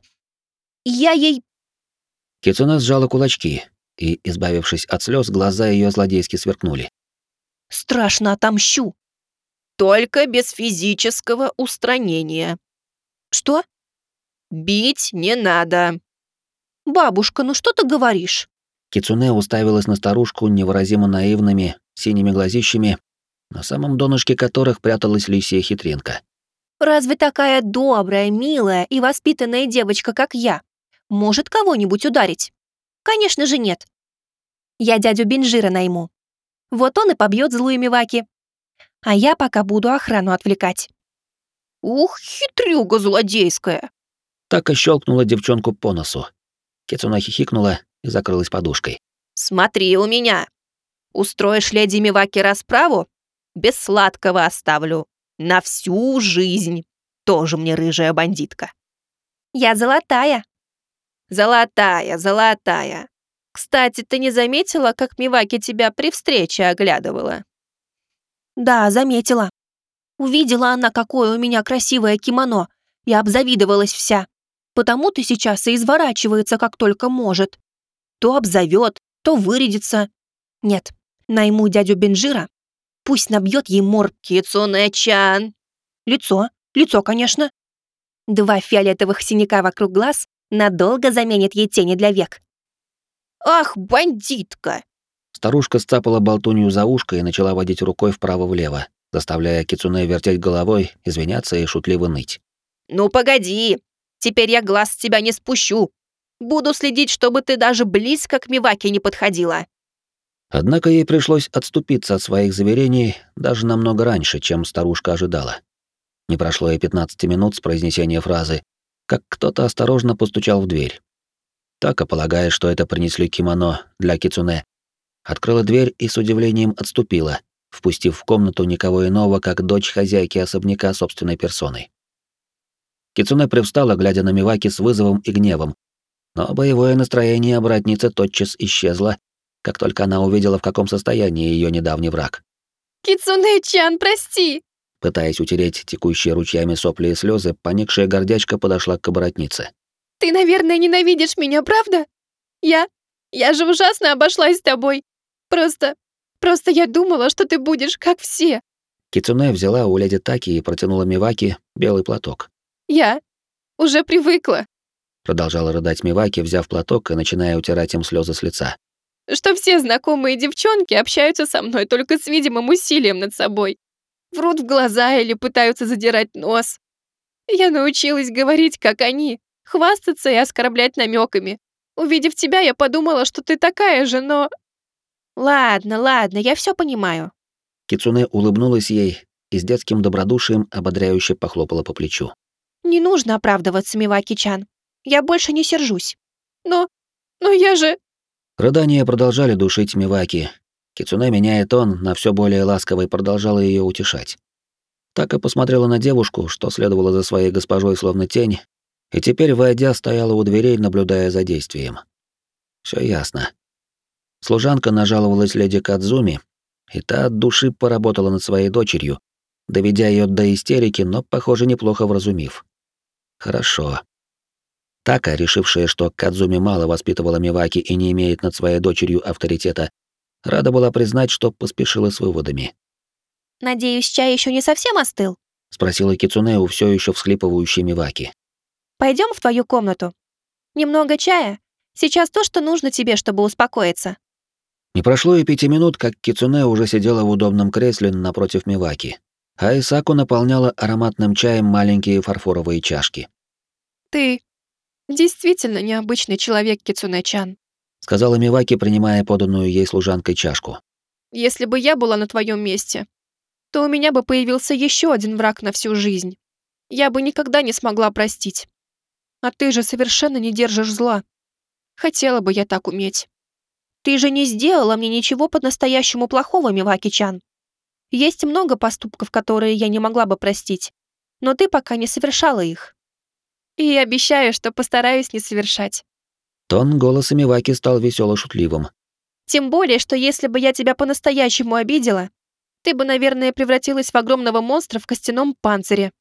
я ей... Кицуне сжала кулачки, и, избавившись от слез, глаза ее злодейски сверкнули. Страшно отомщу. Только без физического устранения. Что? Бить не надо. Бабушка, ну что ты говоришь? Кицуне уставилась на старушку невыразимо наивными, синими глазищами, на самом донышке которых пряталась лисья хитринка. Разве такая добрая, милая и воспитанная девочка, как я, может кого-нибудь ударить? Конечно же нет. Я дядю Бенжира найму. Вот он и побьет злую Миваки. А я пока буду охрану отвлекать. Ух, хитрюга злодейская. Така щелкнула девчонку по носу. Кицуне хихикнула и закрылась подушкой. Смотри у меня. Устроишь леди Миваки расправу? Без сладкого оставлю. На всю жизнь. Тоже мне рыжая бандитка. Я золотая. Золотая, золотая. Кстати, ты не заметила, как Миваки тебя при встрече оглядывала? Да, заметила. Увидела она, какое у меня красивое кимоно, и обзавидовалась вся. Потому-то сейчас и изворачивается, как только может. То обзовет, то вырядится. Нет, найму дядю Бенжира. Пусть набьет ей мор. Кицуне-чан. Лицо, лицо, конечно. Два фиолетовых синяка вокруг глаз надолго заменит ей тени для век. Ах, бандитка! Старушка сцапала болтунью за ушко и начала водить рукой вправо-влево, заставляя Кицуне вертеть головой, извиняться и шутливо ныть. Ну погоди, теперь я глаз с тебя не спущу. Буду следить, чтобы ты даже близко к Миваке не подходила. Однако ей пришлось отступиться от своих заверений даже намного раньше, чем старушка ожидала. Не прошло и пятнадцати минут с произнесения фразы, как кто-то осторожно постучал в дверь. Така, полагая, что это принесли кимоно для Кицуне, открыла дверь и с удивлением отступила, впустив в комнату никого иного, как дочь хозяйки особняка собственной персоной. Кицуне привстала, глядя на Миваки с вызовом и гневом, но боевое настроение обратницы тотчас исчезло, как только она увидела, в каком состоянии ее недавний враг. Кицуне-чан, прости! Пытаясь утереть текущие ручьями сопли и слезы, поникшая гордячка подошла к оборотнице. Ты, наверное, ненавидишь меня, правда? Я... я же ужасно обошлась с тобой. Просто... просто я думала, что ты будешь как все. Кицуне взяла у леди Таки и протянула Миваки белый платок. Я уже привыкла. Продолжала рыдать Миваки, взяв платок и начиная утирать им слезы с лица. Что все знакомые девчонки общаются со мной только с видимым усилием над собой. Врут в глаза или пытаются задирать нос. Я научилась говорить, как они, хвастаться и оскорблять намеками. Увидев тебя, я подумала, что ты такая же, но... Ладно, ладно, я все понимаю. Кицуне улыбнулась ей и с детским добродушием ободряюще похлопала по плечу. Не нужно оправдываться, Миваки-чан. Я больше не сержусь. Но... но я же... Рыдания продолжали душить Миваки. Кицуне, меняя тон, на все более ласковый, продолжала ее утешать. Така посмотрела на девушку, что следовала за своей госпожой словно тень, и теперь, войдя, стояла у дверей, наблюдая за действием. Все ясно. Служанка нажаловалась леди Кадзуми, и та от души поработала над своей дочерью, доведя ее до истерики, но, похоже, неплохо вразумив. Хорошо. Така, решившая, что Кадзуми мало воспитывала Миваки и не имеет над своей дочерью авторитета, рада была признать, что поспешила с выводами. «Надеюсь, чай еще не совсем остыл?» — спросила Кицуне у все еще всхлипывающей Миваки. «Пойдем в твою комнату. Немного чая. Сейчас то, что нужно тебе, чтобы успокоиться». Не прошло и пяти минут, как Кицуне уже сидела в удобном кресле напротив Миваки, а Исаку наполняла ароматным чаем маленькие фарфоровые чашки. «Ты действительно необычный человек, Кицуне-чан. Сказала Миваки, принимая поданную ей служанкой чашку. Если бы я была на твоем месте, то у меня бы появился еще один враг на всю жизнь. Я бы никогда не смогла простить. А ты же совершенно не держишь зла. Хотела бы я так уметь. Ты же не сделала мне ничего по-настоящему плохого, Миваки-чан. Есть много поступков, которые я не могла бы простить, но ты пока не совершала их. И обещаю, что постараюсь не совершать. Тон голоса Миваки стал весело-шутливым. Тем более, что если бы я тебя по-настоящему обидела, ты бы, наверное, превратилась в огромного монстра в костяном панцире.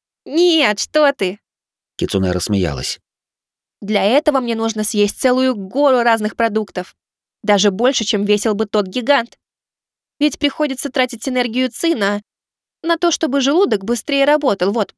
Нет, что ты! Кицуне рассмеялась. Для этого мне нужно съесть целую гору разных продуктов. Даже больше, чем весил бы тот гигант. Ведь приходится тратить энергию ци на... на то, чтобы желудок быстрее работал, вот.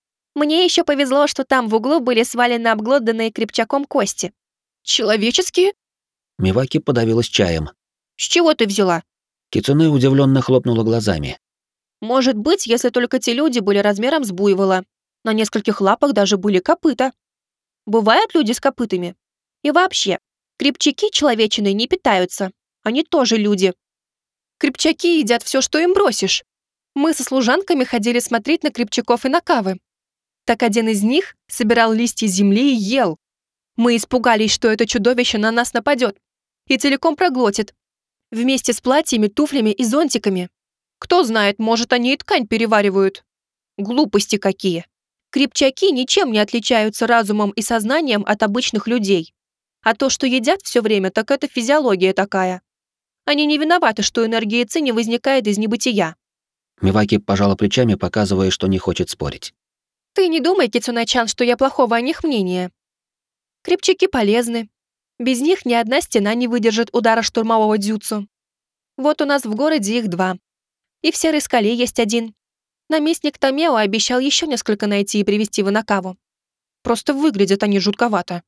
Мне еще повезло, что там в углу были свалены обглоданные крепчаком кости. Человеческие? Миваки подавилась чаем. С чего ты взяла? Кицуне удивленно хлопнула глазами. Может быть, если только те люди были размером с буйвола. На нескольких лапах даже были копыта. Бывают люди с копытами? И вообще, крепчаки человечиной не питаются. Они тоже люди. Крепчаки едят все, что им бросишь. Мы со служанками ходили смотреть на крепчаков и на кавы. Так один из них собирал листья земли и ел. Мы испугались, что это чудовище на нас нападет и целиком проглотит. Вместе с платьями, туфлями и зонтиками. Кто знает, может, они и ткань переваривают. Глупости какие. Крепчаки ничем не отличаются разумом и сознанием от обычных людей. А то, что едят все время, так это физиология такая. Они не виноваты, что энергия ци не возникает из небытия. Миваки пожала плечами, показывая, что не хочет спорить. Ты не думай, Кицуне-чан, что я плохого о них мнения. Крепчаки полезны. Без них ни одна стена не выдержит удара штурмового дзюцу. Вот у нас в городе их два. И в Серой скале есть один. Наместник Томео обещал еще несколько найти и привезти в Инакаву. Просто выглядят они жутковато.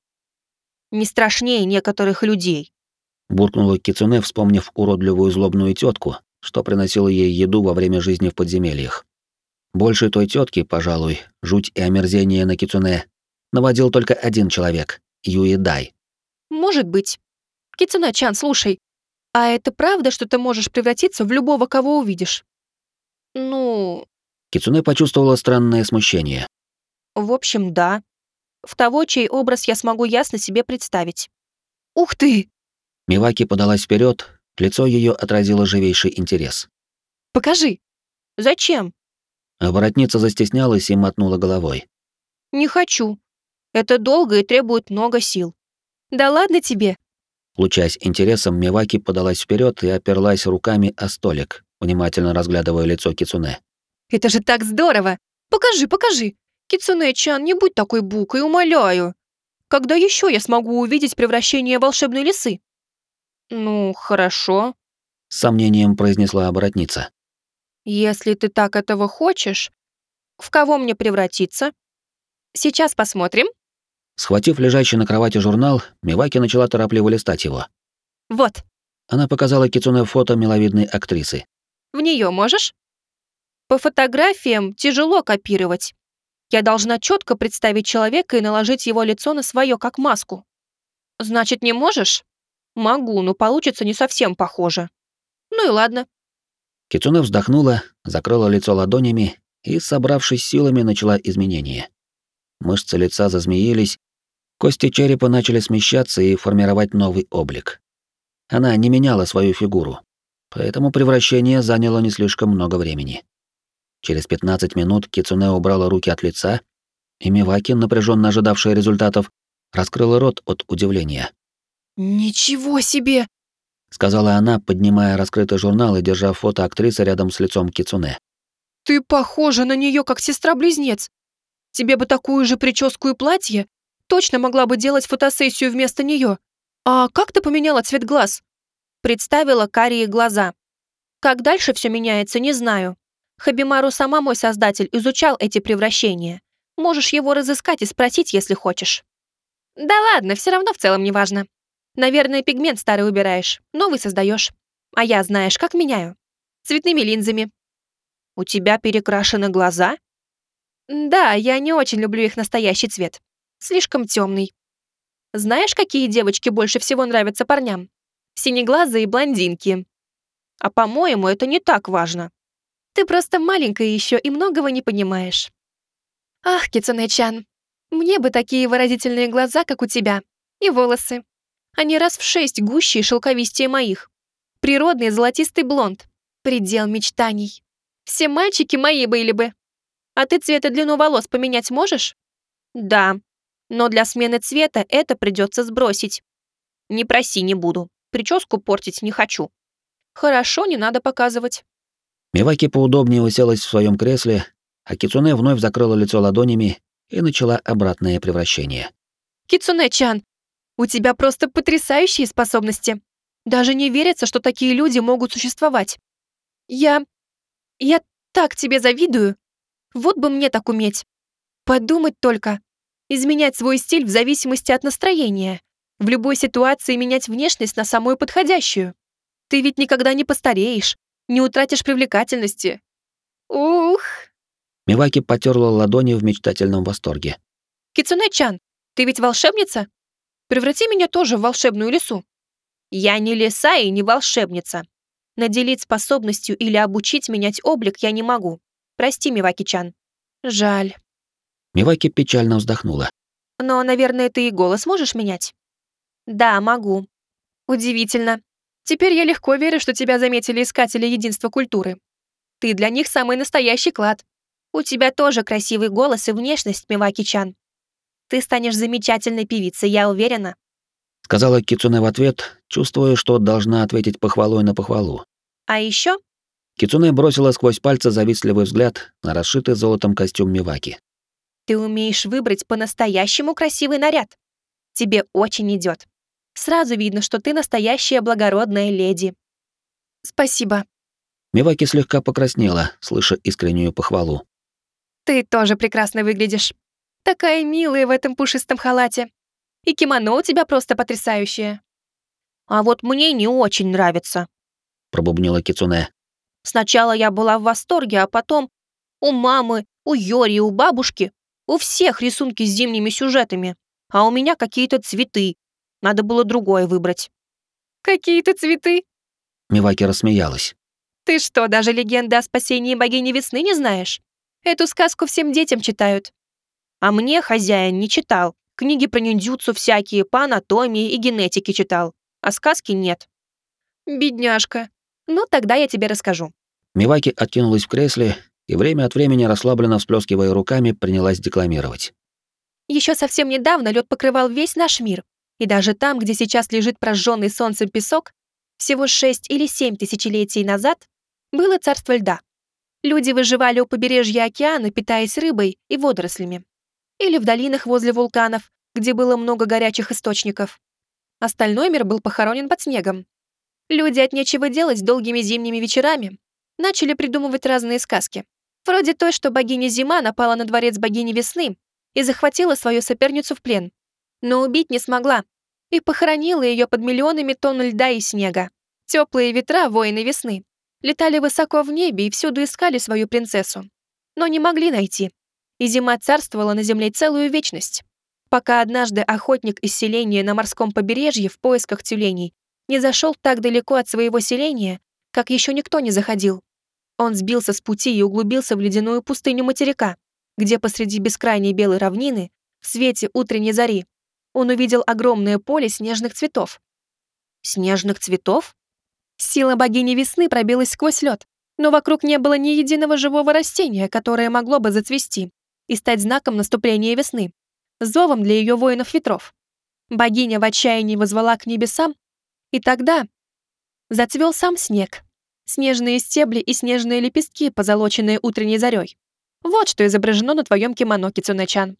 Не страшнее некоторых людей. Буркнула Кицуне, вспомнив уродливую злобную тетку, что приносила ей еду во время жизни в подземельях. Больше той тетки, пожалуй, жуть и омерзение на Кицуне наводил только один человек — Юэдай. Может быть. Кицуне-чан, слушай, а это правда, что ты можешь превратиться в любого, кого увидишь? Ну... Кицуне почувствовала странное смущение. В общем, да. В того, чей образ я смогу ясно себе представить. Ух ты! Миваки подалась вперед, лицо ее отразило живейший интерес. Покажи. Зачем? Оборотница застеснялась и мотнула головой. Не хочу. Это долго и требует много сил. Да ладно тебе. Лучась интересом, Миваки подалась вперед и оперлась руками о столик, внимательно разглядывая лицо Кицуне. Это же так здорово! Покажи, покажи! Кицуне-чан, не будь такой букой, умоляю. Когда еще я смогу увидеть превращение волшебной лисы? Ну, хорошо. С сомнением произнесла оборотница. Если ты так этого хочешь, в кого мне превратиться? Сейчас посмотрим. Схватив лежащий на кровати журнал, Миваки начала торопливо листать его. Вот, Она показала Кицуне фото миловидной актрисы. в нее можешь? По фотографиям тяжело копировать. Я должна четко представить человека и наложить его лицо на свое, как маску. Значит, не можешь? Могу, но получится не совсем похоже. Ну и ладно. Кицуне вздохнула, закрыла лицо ладонями и, собравшись силами, начала изменения. Мышцы лица зазмеились, кости черепа начали смещаться и формировать новый облик. Она не меняла свою фигуру, поэтому превращение заняло не слишком много времени. Через пятнадцать минут Кицуне убрала руки от лица, и Миваки, напряженно ожидавшая результатов, раскрыла рот от удивления. «Ничего себе!» — сказала она, поднимая раскрытый журнал и держа фото актрисы рядом с лицом Кицуне. «Ты похожа на нее, как сестра-близнец. Тебе бы такую же прическу и платье, точно могла бы делать фотосессию вместо нее. А как ты поменяла цвет глаз?» Представила карие глаза. Как дальше все меняется, не знаю. Хабимару сама мой создатель изучал эти превращения. Можешь его разыскать и спросить, если хочешь. Да ладно, все равно в целом не важно. Наверное, пигмент старый убираешь, новый создаешь. А я, знаешь, как меняю? Цветными линзами. У тебя перекрашены глаза? Да, я не очень люблю их настоящий цвет. Слишком темный. Знаешь, какие девочки больше всего нравятся парням? Синеглазые блондинки. А по-моему, это не так важно. Ты просто маленькая еще и многого не понимаешь. Ах, Кицунэ-чан, мне бы такие выразительные глаза, как у тебя. И волосы. Они раз в шесть гуще и шелковистее моих. Природный золотистый блонд. Предел мечтаний. Все мальчики мои были бы. А ты цвет и длину волос поменять можешь? Да. Но для смены цвета это придется сбросить. Не проси, не буду. Прическу портить не хочу. Хорошо, не надо показывать. Миваки поудобнее уселась в своем кресле, а Кицунэ вновь закрыла лицо ладонями и начала обратное превращение. Кицунэ-чан, у тебя просто потрясающие способности. Даже не верится, что такие люди могут существовать. Я... я так тебе завидую. Вот бы мне так уметь. Подумать только. Изменять свой стиль в зависимости от настроения. В любой ситуации менять внешность на самую подходящую. Ты ведь никогда не постареешь, не утратишь привлекательности. Ух! Миваки потерла ладони в мечтательном восторге. Кицунэ-чан, ты ведь волшебница? Преврати меня тоже в волшебную лису. Я не лиса и не волшебница. Наделить способностью или обучить менять облик я не могу. Прости, Миваки-чан. Жаль. Миваки печально вздохнула. Но, наверное, ты и голос можешь менять? Да, могу. Удивительно. Теперь я легко верю, что тебя заметили искатели единства культуры. Ты для них самый настоящий клад. У тебя тоже красивый голос и внешность, Миваки-чан. Ты станешь замечательной певицей, я уверена. Сказала Кицунэ в ответ, чувствуя, что должна ответить похвалой на похвалу. А еще? Кицунэ бросила сквозь пальцы завистливый взгляд на расшитый золотом костюм Миваки. Ты умеешь выбрать по-настоящему красивый наряд. Тебе очень идет. Сразу видно, что ты настоящая благородная леди. Спасибо. Миваки слегка покраснела, слыша искреннюю похвалу. Ты тоже прекрасно выглядишь. Такая милая в этом пушистом халате. И кимоно у тебя просто потрясающее. А вот мне не очень нравится, Пробубнила Кицунэ. Сначала я была в восторге, а потом у мамы, у Йори, у бабушки, у всех рисунки с зимними сюжетами, а у меня какие-то цветы. Надо было другое выбрать. Какие-то цветы? Миваки рассмеялась. Ты что, даже легенды о спасении богини весны не знаешь? Эту сказку всем детям читают. А мне хозяин не читал. Книги про ниндзюцу всякие, по анатомии и генетике читал. А сказки нет. Бедняжка. Ну, тогда я тебе расскажу. Миваки откинулась в кресле и время от времени, расслабленно всплескивая руками, принялась декламировать. Еще совсем недавно лед покрывал весь наш мир. И даже там, где сейчас лежит прожженный солнцем песок, всего шесть или семь тысячелетий назад было царство льда. Люди выживали у побережья океана, питаясь рыбой и водорослями. Или в долинах возле вулканов, где было много горячих источников. Остальной мир был похоронен под снегом. Люди от нечего делать долгими зимними вечерами начали придумывать разные сказки. Вроде той, что богиня Зима напала на дворец богини Весны и захватила свою соперницу в плен. Но убить не смогла и похоронила ее под миллионами тонн льда и снега. Теплые ветра, воины весны, летали высоко в небе и всюду искали свою принцессу. Но не могли найти. И Зима царствовала на земле целую вечность. Пока однажды охотник из селения на морском побережье в поисках тюленей не зашел так далеко от своего селения, как еще никто не заходил. Он сбился с пути и углубился в ледяную пустыню материка, где посреди бескрайней белой равнины, в свете утренней зари, он увидел огромное поле снежных цветов. Снежных цветов? Сила богини весны пробилась сквозь лед, но вокруг не было ни единого живого растения, которое могло бы зацвести и стать знаком наступления весны, зовом для ее воинов ветров. Богиня в отчаянии возвала к небесам, и тогда зацвел сам снег. Снежные стебли и снежные лепестки, позолоченные утренней зарей. Вот что изображено на твоем кимоно, Кицунэ-чан.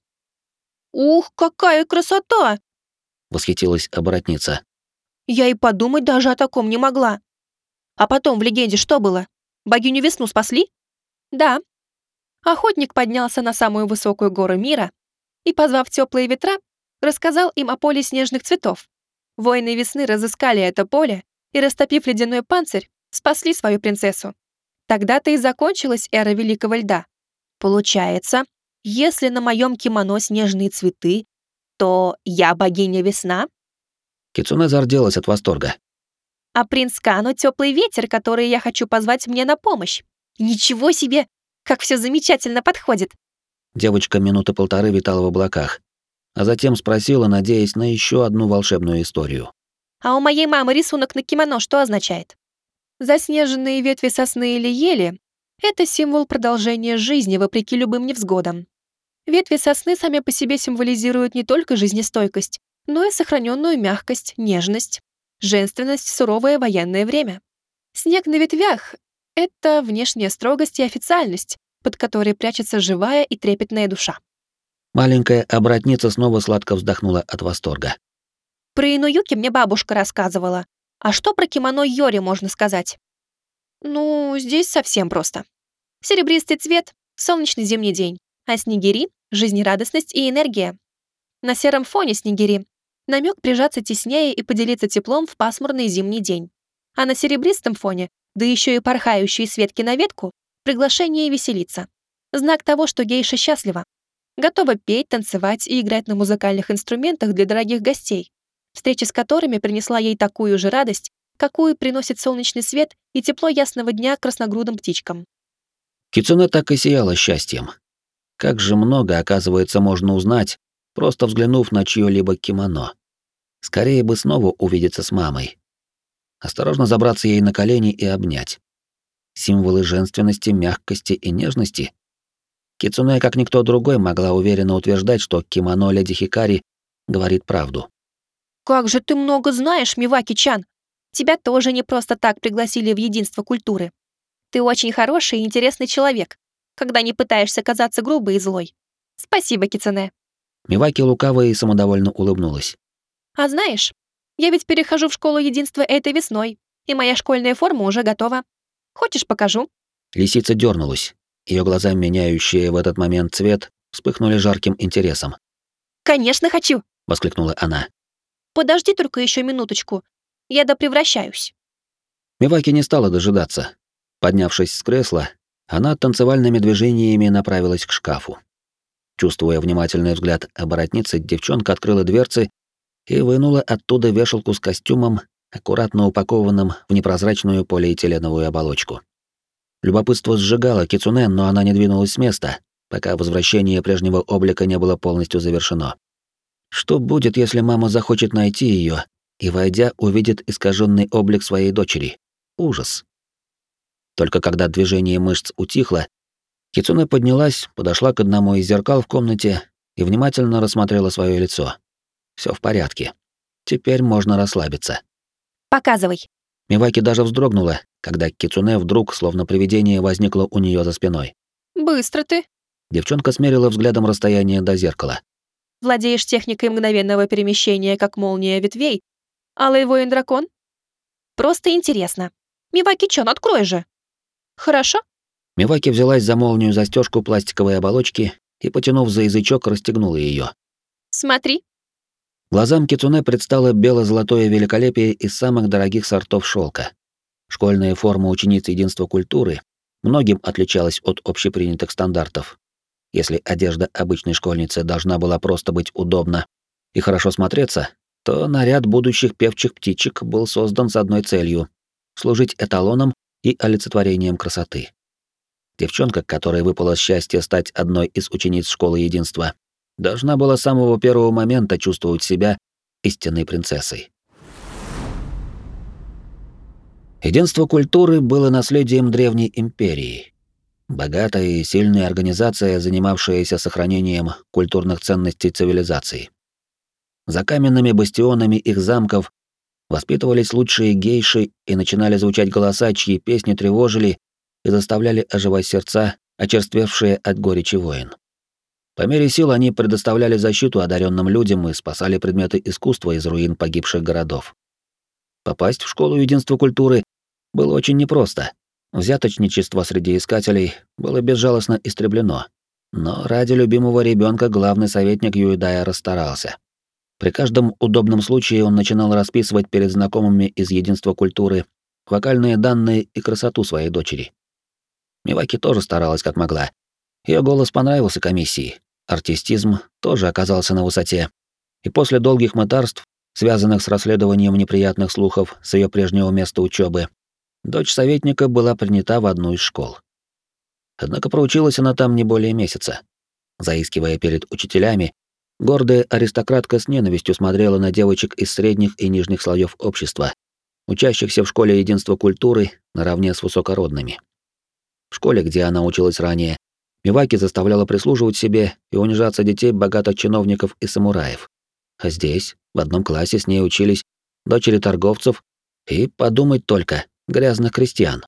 «Ух, какая красота!» — Восхитилась оборотница. Я и подумать даже о таком не могла. А потом в легенде что было? Богиню весну спасли? Да. Охотник поднялся на самую высокую гору мира и, позвав теплые ветра, рассказал им о поле снежных цветов. Воины весны разыскали это поле и, растопив ледяной панцирь, спасли свою принцессу. Тогда-то и закончилась эра Великого Льда. Получается, если на моем кимоно снежные цветы, то я богиня весна, Кицуне зарделась от восторга. а принц Кано — теплый ветер, который я хочу позвать мне на помощь. Ничего себе, как все замечательно подходит. Девочка минуты полторы витала в облаках, а затем спросила, надеясь на еще одну волшебную историю. А у моей мамы рисунок на кимоно что означает? Заснеженные ветви сосны или ели — это символ продолжения жизни вопреки любым невзгодам. Ветви сосны сами по себе символизируют не только жизнестойкость, но и сохраненную мягкость, нежность, женственность в суровое военное время. Снег на ветвях — это внешняя строгость и официальность, под которой прячется живая и трепетная душа. Маленькая оборотница снова сладко вздохнула от восторга. Про Инуюки мне бабушка рассказывала. А что про кимоно Йори можно сказать? Ну, здесь совсем просто. Серебристый цвет — солнечный зимний день, а снегири — жизнерадостность и энергия. На сером фоне снегири — намек прижаться теснее и поделиться теплом в пасмурный зимний день. А на серебристом фоне, да еще и порхающие с ветки на ветку, приглашение веселиться. Знак того, что гейша счастлива. Готова петь, танцевать и играть на музыкальных инструментах для дорогих гостей, встреча с которыми принесла ей такую же радость, какую приносит солнечный свет и тепло ясного дня красногрудым птичкам. Кицуне так и сияла счастьем. Как же много, оказывается, можно узнать, просто взглянув на чьё-либо кимоно. Скорее бы снова увидеться с мамой. Осторожно забраться ей на колени и обнять. Символы женственности, мягкости и нежности. Кицуне, как никто другой, могла уверенно утверждать, что кимоно леди Хикари говорит правду. «Как же ты много знаешь, Миваки-чан! Тебя тоже не просто так пригласили в единство культуры. Ты очень хороший и интересный человек, когда не пытаешься казаться грубой и злой. Спасибо, Кицуне. Миваки лукаво и самодовольно улыбнулась. А знаешь, я ведь перехожу в школу единства этой весной, и моя школьная форма уже готова. Хочешь, покажу?» Лисица дернулась. Ее глаза, меняющие в этот момент цвет, вспыхнули жарким интересом. «Конечно хочу!» — воскликнула она. «Подожди только еще минуточку. Я допревращаюсь». Миваки не стала дожидаться. Поднявшись с кресла, она танцевальными движениями направилась к шкафу. Чувствуя внимательный взгляд оборотницы, девчонка открыла дверцы и вынула оттуда вешалку с костюмом, аккуратно упакованным в непрозрачную полиэтиленовую оболочку. Любопытство сжигало Кицуне, но она не двинулась с места, пока возвращение прежнего облика не было полностью завершено. Что будет, если мама захочет найти ее и, войдя, увидит искаженный облик своей дочери? Ужас. Только когда движение мышц утихло, Кицуне поднялась, подошла к одному из зеркал в комнате и внимательно рассмотрела свое лицо. Все в порядке. Теперь можно расслабиться. «Показывай». Миваки даже вздрогнула, когда Кицуне вдруг, словно привидение, возникло у нее за спиной. «Быстро ты. Девчонка смерила взглядом расстояние до зеркала. Владеешь техникой мгновенного перемещения, как молния ветвей? Алый воин-дракон? Просто интересно. Миваки-чан, открой же. Хорошо?» Миваки взялась за молнию застежку пластиковой оболочки и, потянув за язычок, расстегнула ее. «Смотри». Глазам Кицуне предстало бело-золотое великолепие из самых дорогих сортов шелка. Школьная форма учениц единства культуры многим отличалась от общепринятых стандартов. Если одежда обычной школьницы должна была просто быть удобна и хорошо смотреться, то наряд будущих певчих птичек был создан с одной целью — служить эталоном и олицетворением красоты. Девчонка, которой выпало счастье стать одной из учениц школы единства, должна была с самого первого момента чувствовать себя истинной принцессой. Единство культуры было наследием древней империи. Богатая и сильная организация, занимавшаяся сохранением культурных ценностей цивилизации. За каменными бастионами их замков воспитывались лучшие гейши и начинали звучать голоса, чьи песни тревожили и заставляли оживать сердца, очерствевшие от горечи воин. По мере сил они предоставляли защиту одаренным людям и спасали предметы искусства из руин погибших городов. Попасть в школу единства культуры было очень непросто. Взяточничество среди искателей было безжалостно истреблено. Но ради любимого ребенка главный советник Юэдая расстарался. При каждом удобном случае он начинал расписывать перед знакомыми из единства культуры вокальные данные и красоту своей дочери. Миваки тоже старалась как могла. Ее голос понравился комиссии, артистизм тоже оказался на высоте. И после долгих мытарств, связанных с расследованием неприятных слухов с ее прежнего места учебы, дочь советника была принята в одну из школ. Однако проучилась она там не более месяца. Заискивая перед учителями, гордая аристократка с ненавистью смотрела на девочек из средних и нижних слоев общества, учащихся в школе единства культуры наравне с высокородными. В школе, где она училась ранее, Миваки заставляла прислуживать себе и унижаться детей богатых чиновников и самураев. А здесь, в одном классе с ней учились дочери торговцев и, подумать только, грязных крестьян.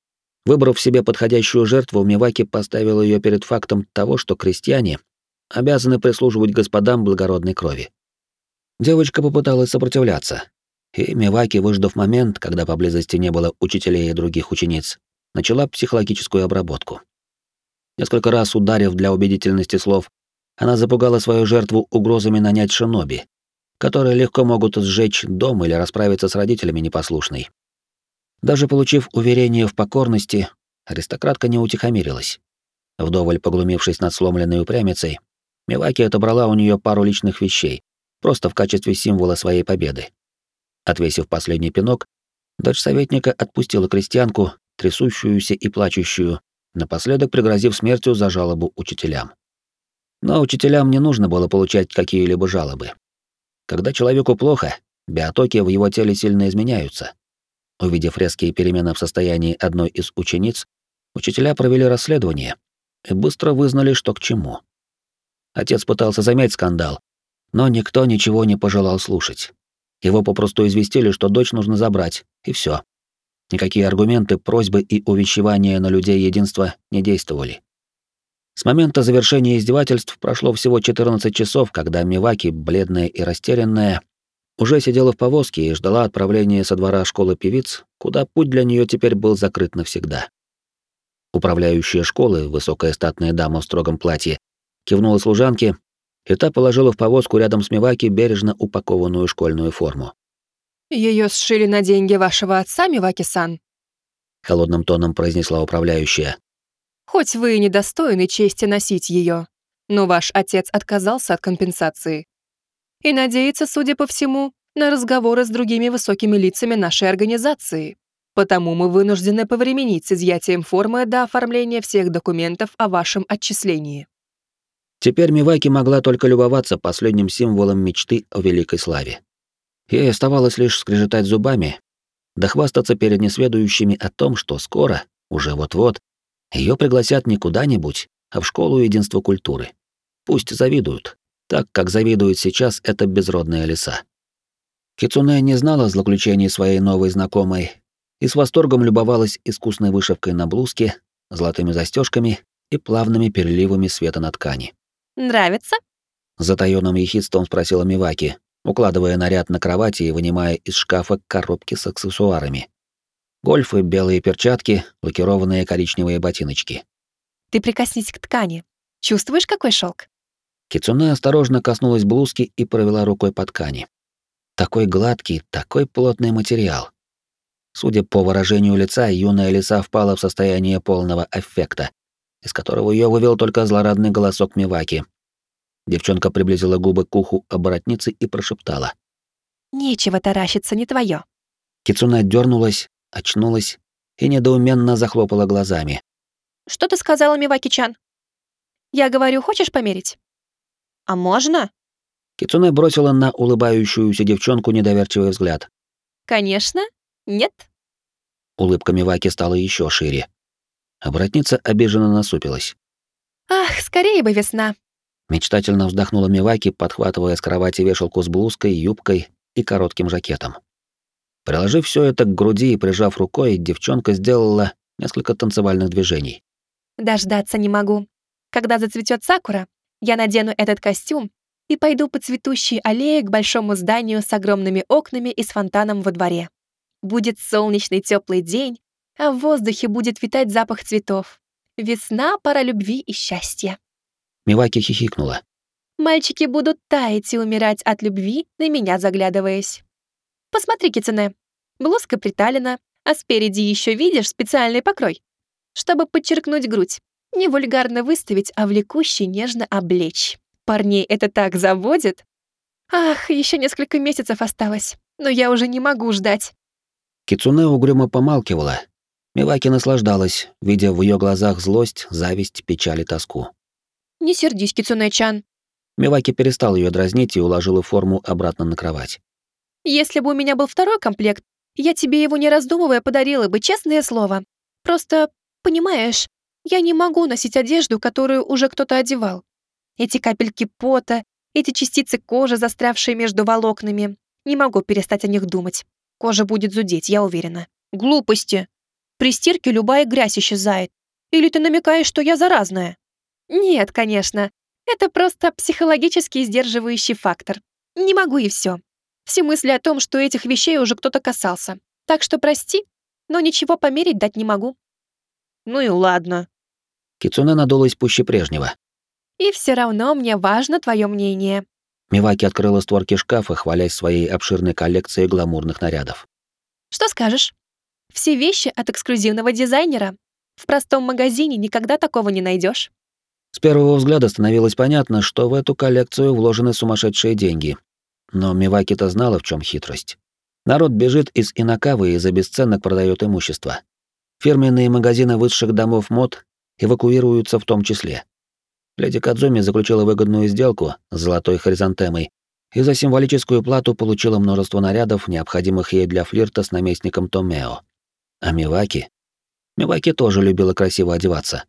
Выбрав себе подходящую жертву, Миваки поставила ее перед фактом того, что крестьяне обязаны прислуживать господам благородной крови. Девочка попыталась сопротивляться, и Миваки, выждав момент, когда поблизости не было учителей и других учениц, начала психологическую обработку. Несколько раз ударив для убедительности слов, она запугала свою жертву угрозами нанять шиноби, которые легко могут сжечь дом или расправиться с родителями непослушной. Даже получив уверение в покорности, аристократка не утихомирилась. Вдоволь поглумившись над сломленной упрямицей, Миваки отобрала у нее пару личных вещей, просто в качестве символа своей победы. Отвесив последний пинок, дочь советника отпустила крестьянку, трясущуюся и плачущую, напоследок пригрозив смертью за жалобу учителям. Но учителям не нужно было получать какие-либо жалобы. Когда человеку плохо, биотоки в его теле сильно изменяются. Увидев резкие перемены в состоянии одной из учениц, учителя провели расследование и быстро вызнали, что к чему. Отец пытался замять скандал, но никто ничего не пожелал слушать. Его попросту известили, что дочь нужно забрать, и все. Никакие аргументы, просьбы и увещевания на людей единства не действовали. С момента завершения издевательств прошло всего четырнадцать часов, когда Миваки, бледная и растерянная, уже сидела в повозке и ждала отправления со двора школы певиц, куда путь для нее теперь был закрыт навсегда. Управляющая школы, высокая статная дама в строгом платье, кивнула служанке, и та положила в повозку рядом с Миваки бережно упакованную школьную форму. Ее сшили на деньги вашего отца, Миваки-сан. Холодным тоном произнесла управляющая. Хоть вы и недостойны чести носить ее, но ваш отец отказался от компенсации. И надеется, судя по всему, на разговоры с другими высокими лицами нашей организации. Потому мы вынуждены повременить с изъятием формы до оформления всех документов о вашем отчислении. Теперь Миваки могла только любоваться последним символом мечты о великой славе. Ей оставалось лишь скрежетать зубами, да хвастаться перед несведущими о том, что скоро, уже вот-вот, ее пригласят не куда-нибудь, а в школу единства культуры. Пусть завидуют, так как завидует сейчас эта безродная лиса. Кицуне не знала злоключений своей новой знакомой и с восторгом любовалась искусной вышивкой на блузке, золотыми застежками и плавными переливами света на ткани. «Нравится?» С затаённым ехидством спросила Миваки, укладывая наряд на кровати и вынимая из шкафа коробки с аксессуарами. Гольфы, белые перчатки, лакированные коричневые ботиночки. «Ты прикоснись к ткани. Чувствуешь, какой шелк? Кицуне осторожно коснулась блузки и провела рукой по ткани. Такой гладкий, такой плотный материал. Судя по выражению лица, юная лиса впала в состояние полного аффекта, из которого ее вывел только злорадный голосок Миваки. Девчонка приблизила губы к уху оборотницы и прошептала. «Нечего таращиться, не твое. Кицуне дернулась, очнулась и недоуменно захлопала глазами. «Что ты сказала, Миваки-чан? Я говорю, хочешь померить? А можно?» Кицуне бросила на улыбающуюся девчонку недоверчивый взгляд. «Конечно. Нет?» Улыбка Миваки стала еще шире. Оборотница обиженно насупилась. «Ах, скорее бы весна!» Мечтательно вздохнула Миваки, подхватывая с кровати вешалку с блузкой, юбкой и коротким жакетом. Приложив все это к груди и прижав рукой, девчонка сделала несколько танцевальных движений. «Дождаться не могу. Когда зацветет сакура, я надену этот костюм и пойду по цветущей аллее к большому зданию с огромными окнами и с фонтаном во дворе. Будет солнечный теплый день, а в воздухе будет витать запах цветов. Весна — пора любви и счастья». Миваки хихикнула. Мальчики будут таять и умирать от любви, на меня заглядываясь. Посмотри, Кицуне. Блузка приталена, а спереди еще видишь специальный покрой, чтобы подчеркнуть грудь. Не вульгарно выставить, а влекуще нежно облечь. Парней это так заводит. Ах, еще несколько месяцев осталось, но я уже не могу ждать. Кицуне угрюмо помалкивала. Миваки наслаждалась, видя в ее глазах злость, зависть, печаль и тоску. Не сердись, Кицуне-чан. Миваки перестал ее дразнить и уложила форму обратно на кровать. Если бы у меня был второй комплект, я тебе его не раздумывая подарила бы, честное слово. Просто, понимаешь, я не могу носить одежду, которую уже кто-то одевал. Эти капельки пота, эти частицы кожи, застрявшие между волокнами. Не могу перестать о них думать. Кожа будет зудеть, я уверена. Глупости. При стирке любая грязь исчезает. Или ты намекаешь, что я заразная? Нет, конечно. Это просто психологический сдерживающий фактор. Не могу и все. Все мысли о том, что этих вещей уже кто-то касался. Так что прости, но ничего померить дать не могу. Ну и ладно. Кицуне надулась пуще прежнего. И все равно мне важно твое мнение. Миваки открыла створки шкафа, хвалясь своей обширной коллекцией гламурных нарядов. Что скажешь? Все вещи от эксклюзивного дизайнера. В простом магазине никогда такого не найдешь. С первого взгляда становилось понятно, что в эту коллекцию вложены сумасшедшие деньги. Но Миваки-то знала, в чем хитрость. Народ бежит из Инакавы и за бесценок продает имущество. Фирменные магазины высших домов мод эвакуируются в том числе. Леди Кадзуми заключила выгодную сделку с золотой хризантемой и за символическую плату получила множество нарядов, необходимых ей для флирта с наместником Томео. А Миваки? Миваки тоже любила красиво одеваться.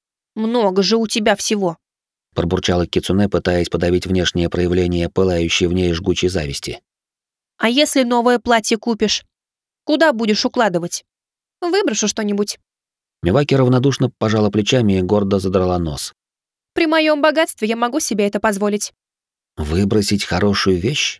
«Много же у тебя всего», — пробурчала Кицуне, пытаясь подавить внешнее проявление пылающей в ней жгучей зависти. «А если новое платье купишь? Куда будешь укладывать? Выброшу что-нибудь». Миваки равнодушно пожала плечами и гордо задрала нос. «При моем богатстве я могу себе это позволить». Выбросить хорошую вещь?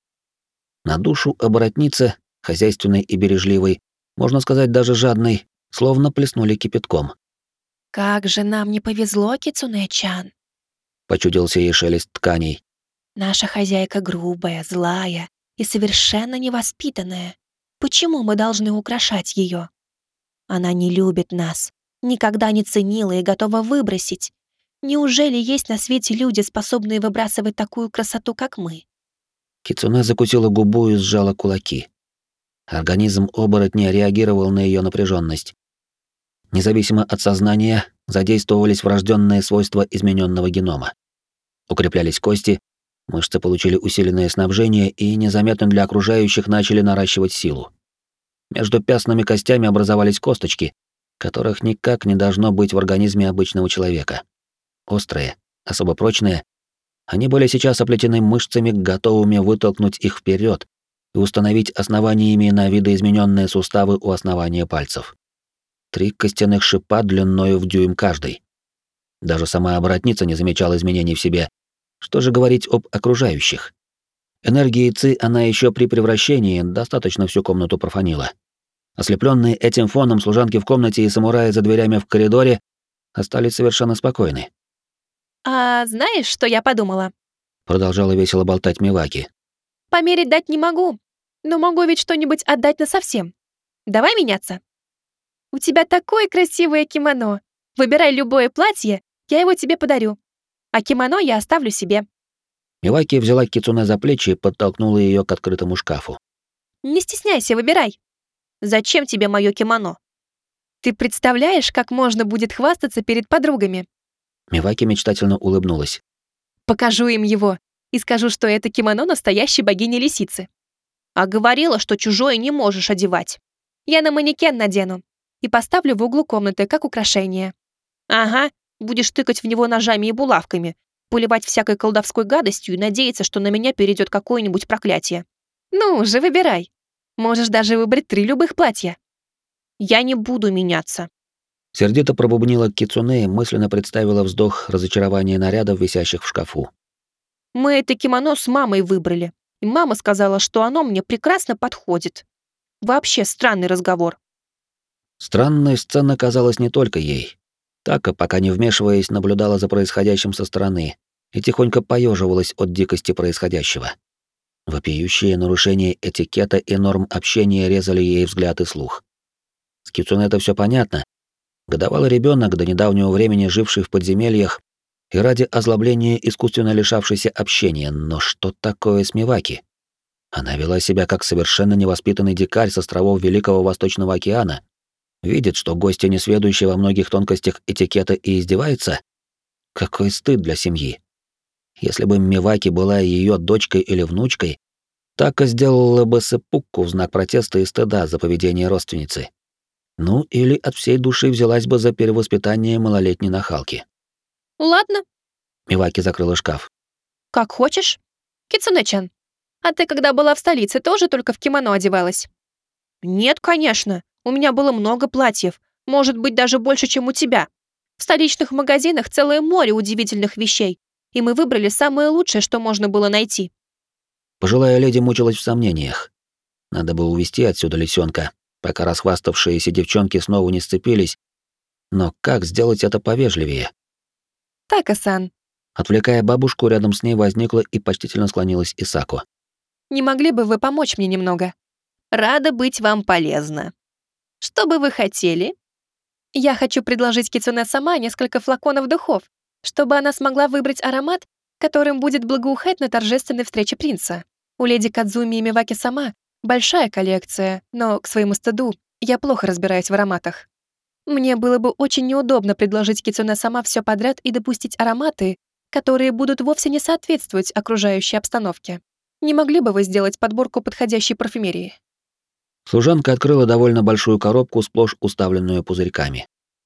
На душу оборотницы, хозяйственной и бережливой, можно сказать даже жадной, словно плеснули кипятком. «Как же нам не повезло, Кицуне-чан!» Почудился ей шелест тканей. «Наша хозяйка грубая, злая и совершенно невоспитанная. Почему мы должны украшать ее? Она не любит нас, никогда не ценила и готова выбросить. Неужели есть на свете люди, способные выбрасывать такую красоту, как мы?» Кицуне закусила губу и сжала кулаки. Организм оборотня реагировал на ее напряженность. Независимо от сознания, задействовались врожденные свойства измененного генома. Укреплялись кости, мышцы получили усиленное снабжение и незаметно для окружающих начали наращивать силу. Между пястными костями образовались косточки, которых никак не должно быть в организме обычного человека. Острые, особо прочные, они были сейчас оплетены мышцами, готовыми вытолкнуть их вперед и установить основаниями на видоизмененные суставы у основания пальцев. Три костяных шипа длиною в дюйм каждый. Даже сама оборотница не замечала изменений в себе. Что же говорить об окружающих? Энергии Ци она еще при превращении достаточно всю комнату профанила. Ослепленные этим фоном служанки в комнате и самураи за дверями в коридоре остались совершенно спокойны. «А знаешь, что я подумала?» Продолжала весело болтать Миваки. «Померить дать не могу, но могу ведь что-нибудь отдать насовсем. Давай меняться. У тебя такое красивое кимоно. Выбирай любое платье, я его тебе подарю. А кимоно я оставлю себе». Миваки взяла Кицуне за плечи и подтолкнула ее к открытому шкафу. «Не стесняйся, выбирай. Зачем тебе мое кимоно? Ты представляешь, как можно будет хвастаться перед подругами?» Миваки мечтательно улыбнулась. «Покажу им его и скажу, что это кимоно настоящей богини-лисицы. А говорила, что чужое не можешь одевать. Я на манекен надену и поставлю в углу комнаты как украшение. Ага, будешь тыкать в него ножами и булавками, поливать всякой колдовской гадостью и надеяться, что на меня перейдет какое-нибудь проклятие. Ну уже выбирай. Можешь даже выбрать три любых платья. Я не буду меняться». Сердито пробубнила Кицуне и мысленно представила вздох разочарования нарядов, висящих в шкафу. «Мы это кимоно с мамой выбрали, и мама сказала, что оно мне прекрасно подходит. Вообще странный разговор». Странной сцена казалась не только ей. Така, пока не вмешиваясь, наблюдала за происходящим со стороны, и тихонько поеживалась от дикости происходящего. Вопиющие нарушения этикета и норм общения резали ей взгляд и слух. С Кицуне это все понятно. Годовалый ребенок, до недавнего времени живший в подземельях и ради озлобления искусственно лишавшийся общения, но что такое с Миваки? Она вела себя как совершенно невоспитанный дикарь с островов Великого Восточного океана. Видит, что гостья несведущая во многих тонкостях этикета и издевается? Какой стыд для семьи. Если бы Миваки была ее дочкой или внучкой, Така сделала бы сэппуку в знак протеста и стыда за поведение родственницы. Ну, или от всей души взялась бы за перевоспитание малолетней нахалки. Ладно, Миваки закрыла шкаф. как хочешь. Кицуне-чан, а ты, когда была в столице, тоже только в кимоно одевалась? Нет, конечно. У меня было много платьев. Может быть, даже больше, чем у тебя. В столичных магазинах целое море удивительных вещей. И мы выбрали самое лучшее, что можно было найти. Пожилая леди мучилась в сомнениях. Надо бы увести отсюда лисенка, пока расхваставшиеся девчонки снова не сцепились. Но как сделать это повежливее? Така-сан, Отвлекая бабушку, рядом с ней возникла и почтительно склонилась Исако. не могли бы вы помочь мне немного? Рада быть вам полезна. Что бы вы хотели? Я хочу предложить Кицуне сама несколько флаконов духов, чтобы она смогла выбрать аромат, которым будет благоухать на торжественной встрече принца. У леди Кадзуми и Миваки сама большая коллекция, но, к своему стыду, я плохо разбираюсь в ароматах. Мне было бы очень неудобно предложить Кицуне сама все подряд и допустить ароматы, которые будут вовсе не соответствовать окружающей обстановке. Не могли бы вы сделать подборку подходящей парфюмерии? Служанка открыла довольно большую коробку, сплошь уставленную пузырьками.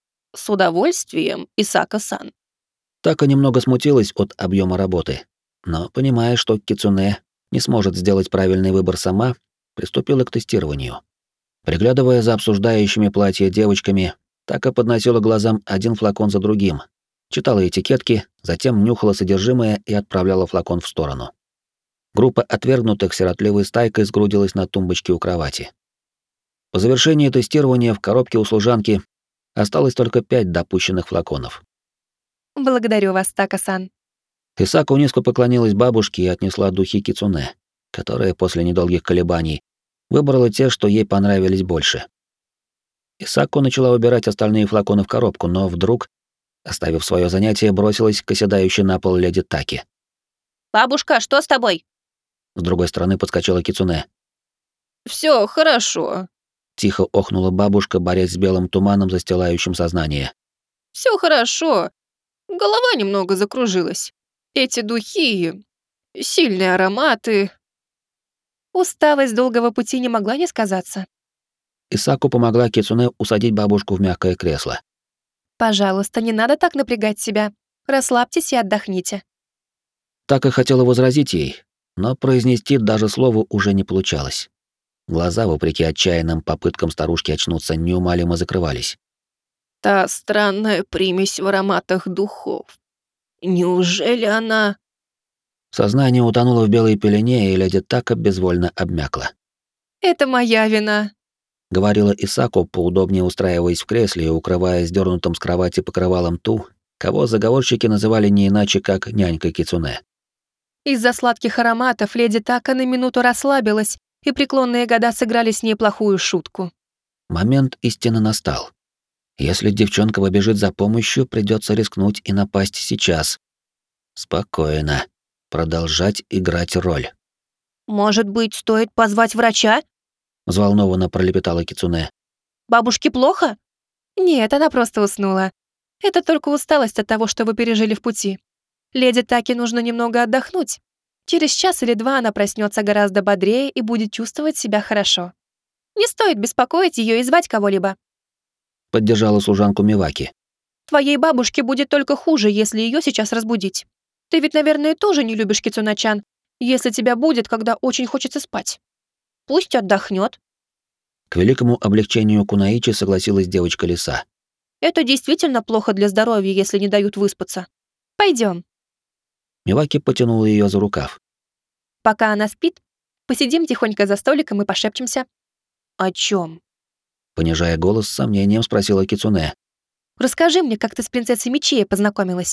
С удовольствием, Исака-сан. Така немного смутилась от объема работы, но, понимая, что Кицуне не сможет сделать правильный выбор сама, приступила к тестированию. Приглядывая за обсуждающими платье девочками, Така подносила глазам один флакон за другим, читала этикетки, затем нюхала содержимое и отправляла флакон в сторону. Группа отвергнутых сиротливой стайкой сгрудилась на тумбочке у кровати. По завершении тестирования в коробке у служанки осталось только пять допущенных флаконов. Благодарю вас, Така-сан. Исако низко поклонилась бабушке и отнесла духи Кицуне, которая после недолгих колебаний выбрала те, что ей понравились больше. Исако начала убирать остальные флаконы в коробку, но вдруг, оставив свое занятие, бросилась к оседающей на пол леди Таки. «Бабушка, что с тобой?» С другой стороны подскочила Кицуне. Все хорошо. Тихо охнула бабушка, борясь с белым туманом, застилающим сознание. Все хорошо. Голова немного закружилась. Эти духи... Сильные ароматы... Усталость долгого пути не могла не сказаться. Исаку помогла Кицуне усадить бабушку в мягкое кресло. Пожалуйста, не надо так напрягать себя. Расслабьтесь и отдохните. Так и хотела возразить ей, но произнести даже слово уже не получалось. Глаза, вопреки отчаянным попыткам старушки очнуться, неумолимо закрывались. Та странная примесь в ароматах духов. Неужели она... Сознание утонуло в белой пелене, и леди Така безвольно обмякла. Это моя вина. Говорила Исако, поудобнее устраиваясь в кресле и укрывая сдёрнутым с кровати покрывалом ту, кого заговорщики называли не иначе, как нянькой Кицуне. Из-за сладких ароматов леди Така на минуту расслабилась, и преклонные года сыграли с ней плохую шутку. Момент истины настал. Если девчонка побежит за помощью, придется рискнуть и напасть сейчас. Спокойно. Продолжать играть роль. «Может быть, стоит позвать врача?» Взволнованно пролепетала Кицуне. «Бабушке плохо?» «Нет, она просто уснула. Это только усталость от того, что вы пережили в пути. Леди Таки нужно немного отдохнуть. Через час или два она проснется гораздо бодрее и будет чувствовать себя хорошо. Не стоит беспокоить ее и звать кого-либо. Поддержала служанку Миваки. Твоей бабушке будет только хуже, если ее сейчас разбудить. Ты ведь, наверное, тоже не любишь Кицуна-чан, если тебя будет, когда очень хочется спать. Пусть отдохнет. К великому облегчению Кунаичи согласилась девочка лиса. Это действительно плохо для здоровья, если не дают выспаться. Пойдем. Миваки потянула ее за рукав. Пока она спит, посидим тихонько за столиком и пошепчемся. О чем? Понижая голос, с сомнением спросила Кицуне. Расскажи мне, как ты с принцессой Мичией познакомилась.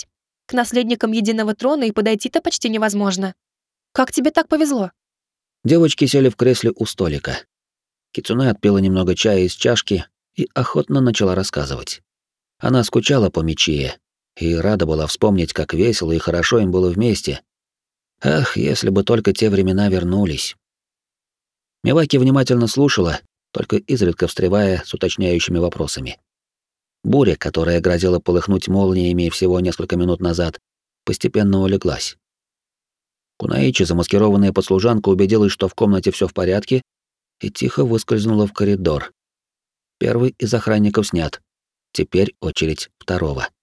К наследникам Единого Трона и подойти-то почти невозможно. Как тебе так повезло?» Девочки сели в кресле у столика. Кицуне отпила немного чая из чашки и охотно начала рассказывать. Она скучала по Мичие и рада была вспомнить, как весело и хорошо им было вместе. Ах, если бы только те времена вернулись. Миваки внимательно слушала, только изредка встревая с уточняющими вопросами. Буря, которая грозила полыхнуть молниями всего несколько минут назад, постепенно улеглась. Кунаичи, замаскированная под служанку, убедилась, что в комнате все в порядке, и тихо выскользнула в коридор. Первый из охранников снят. Теперь очередь второго.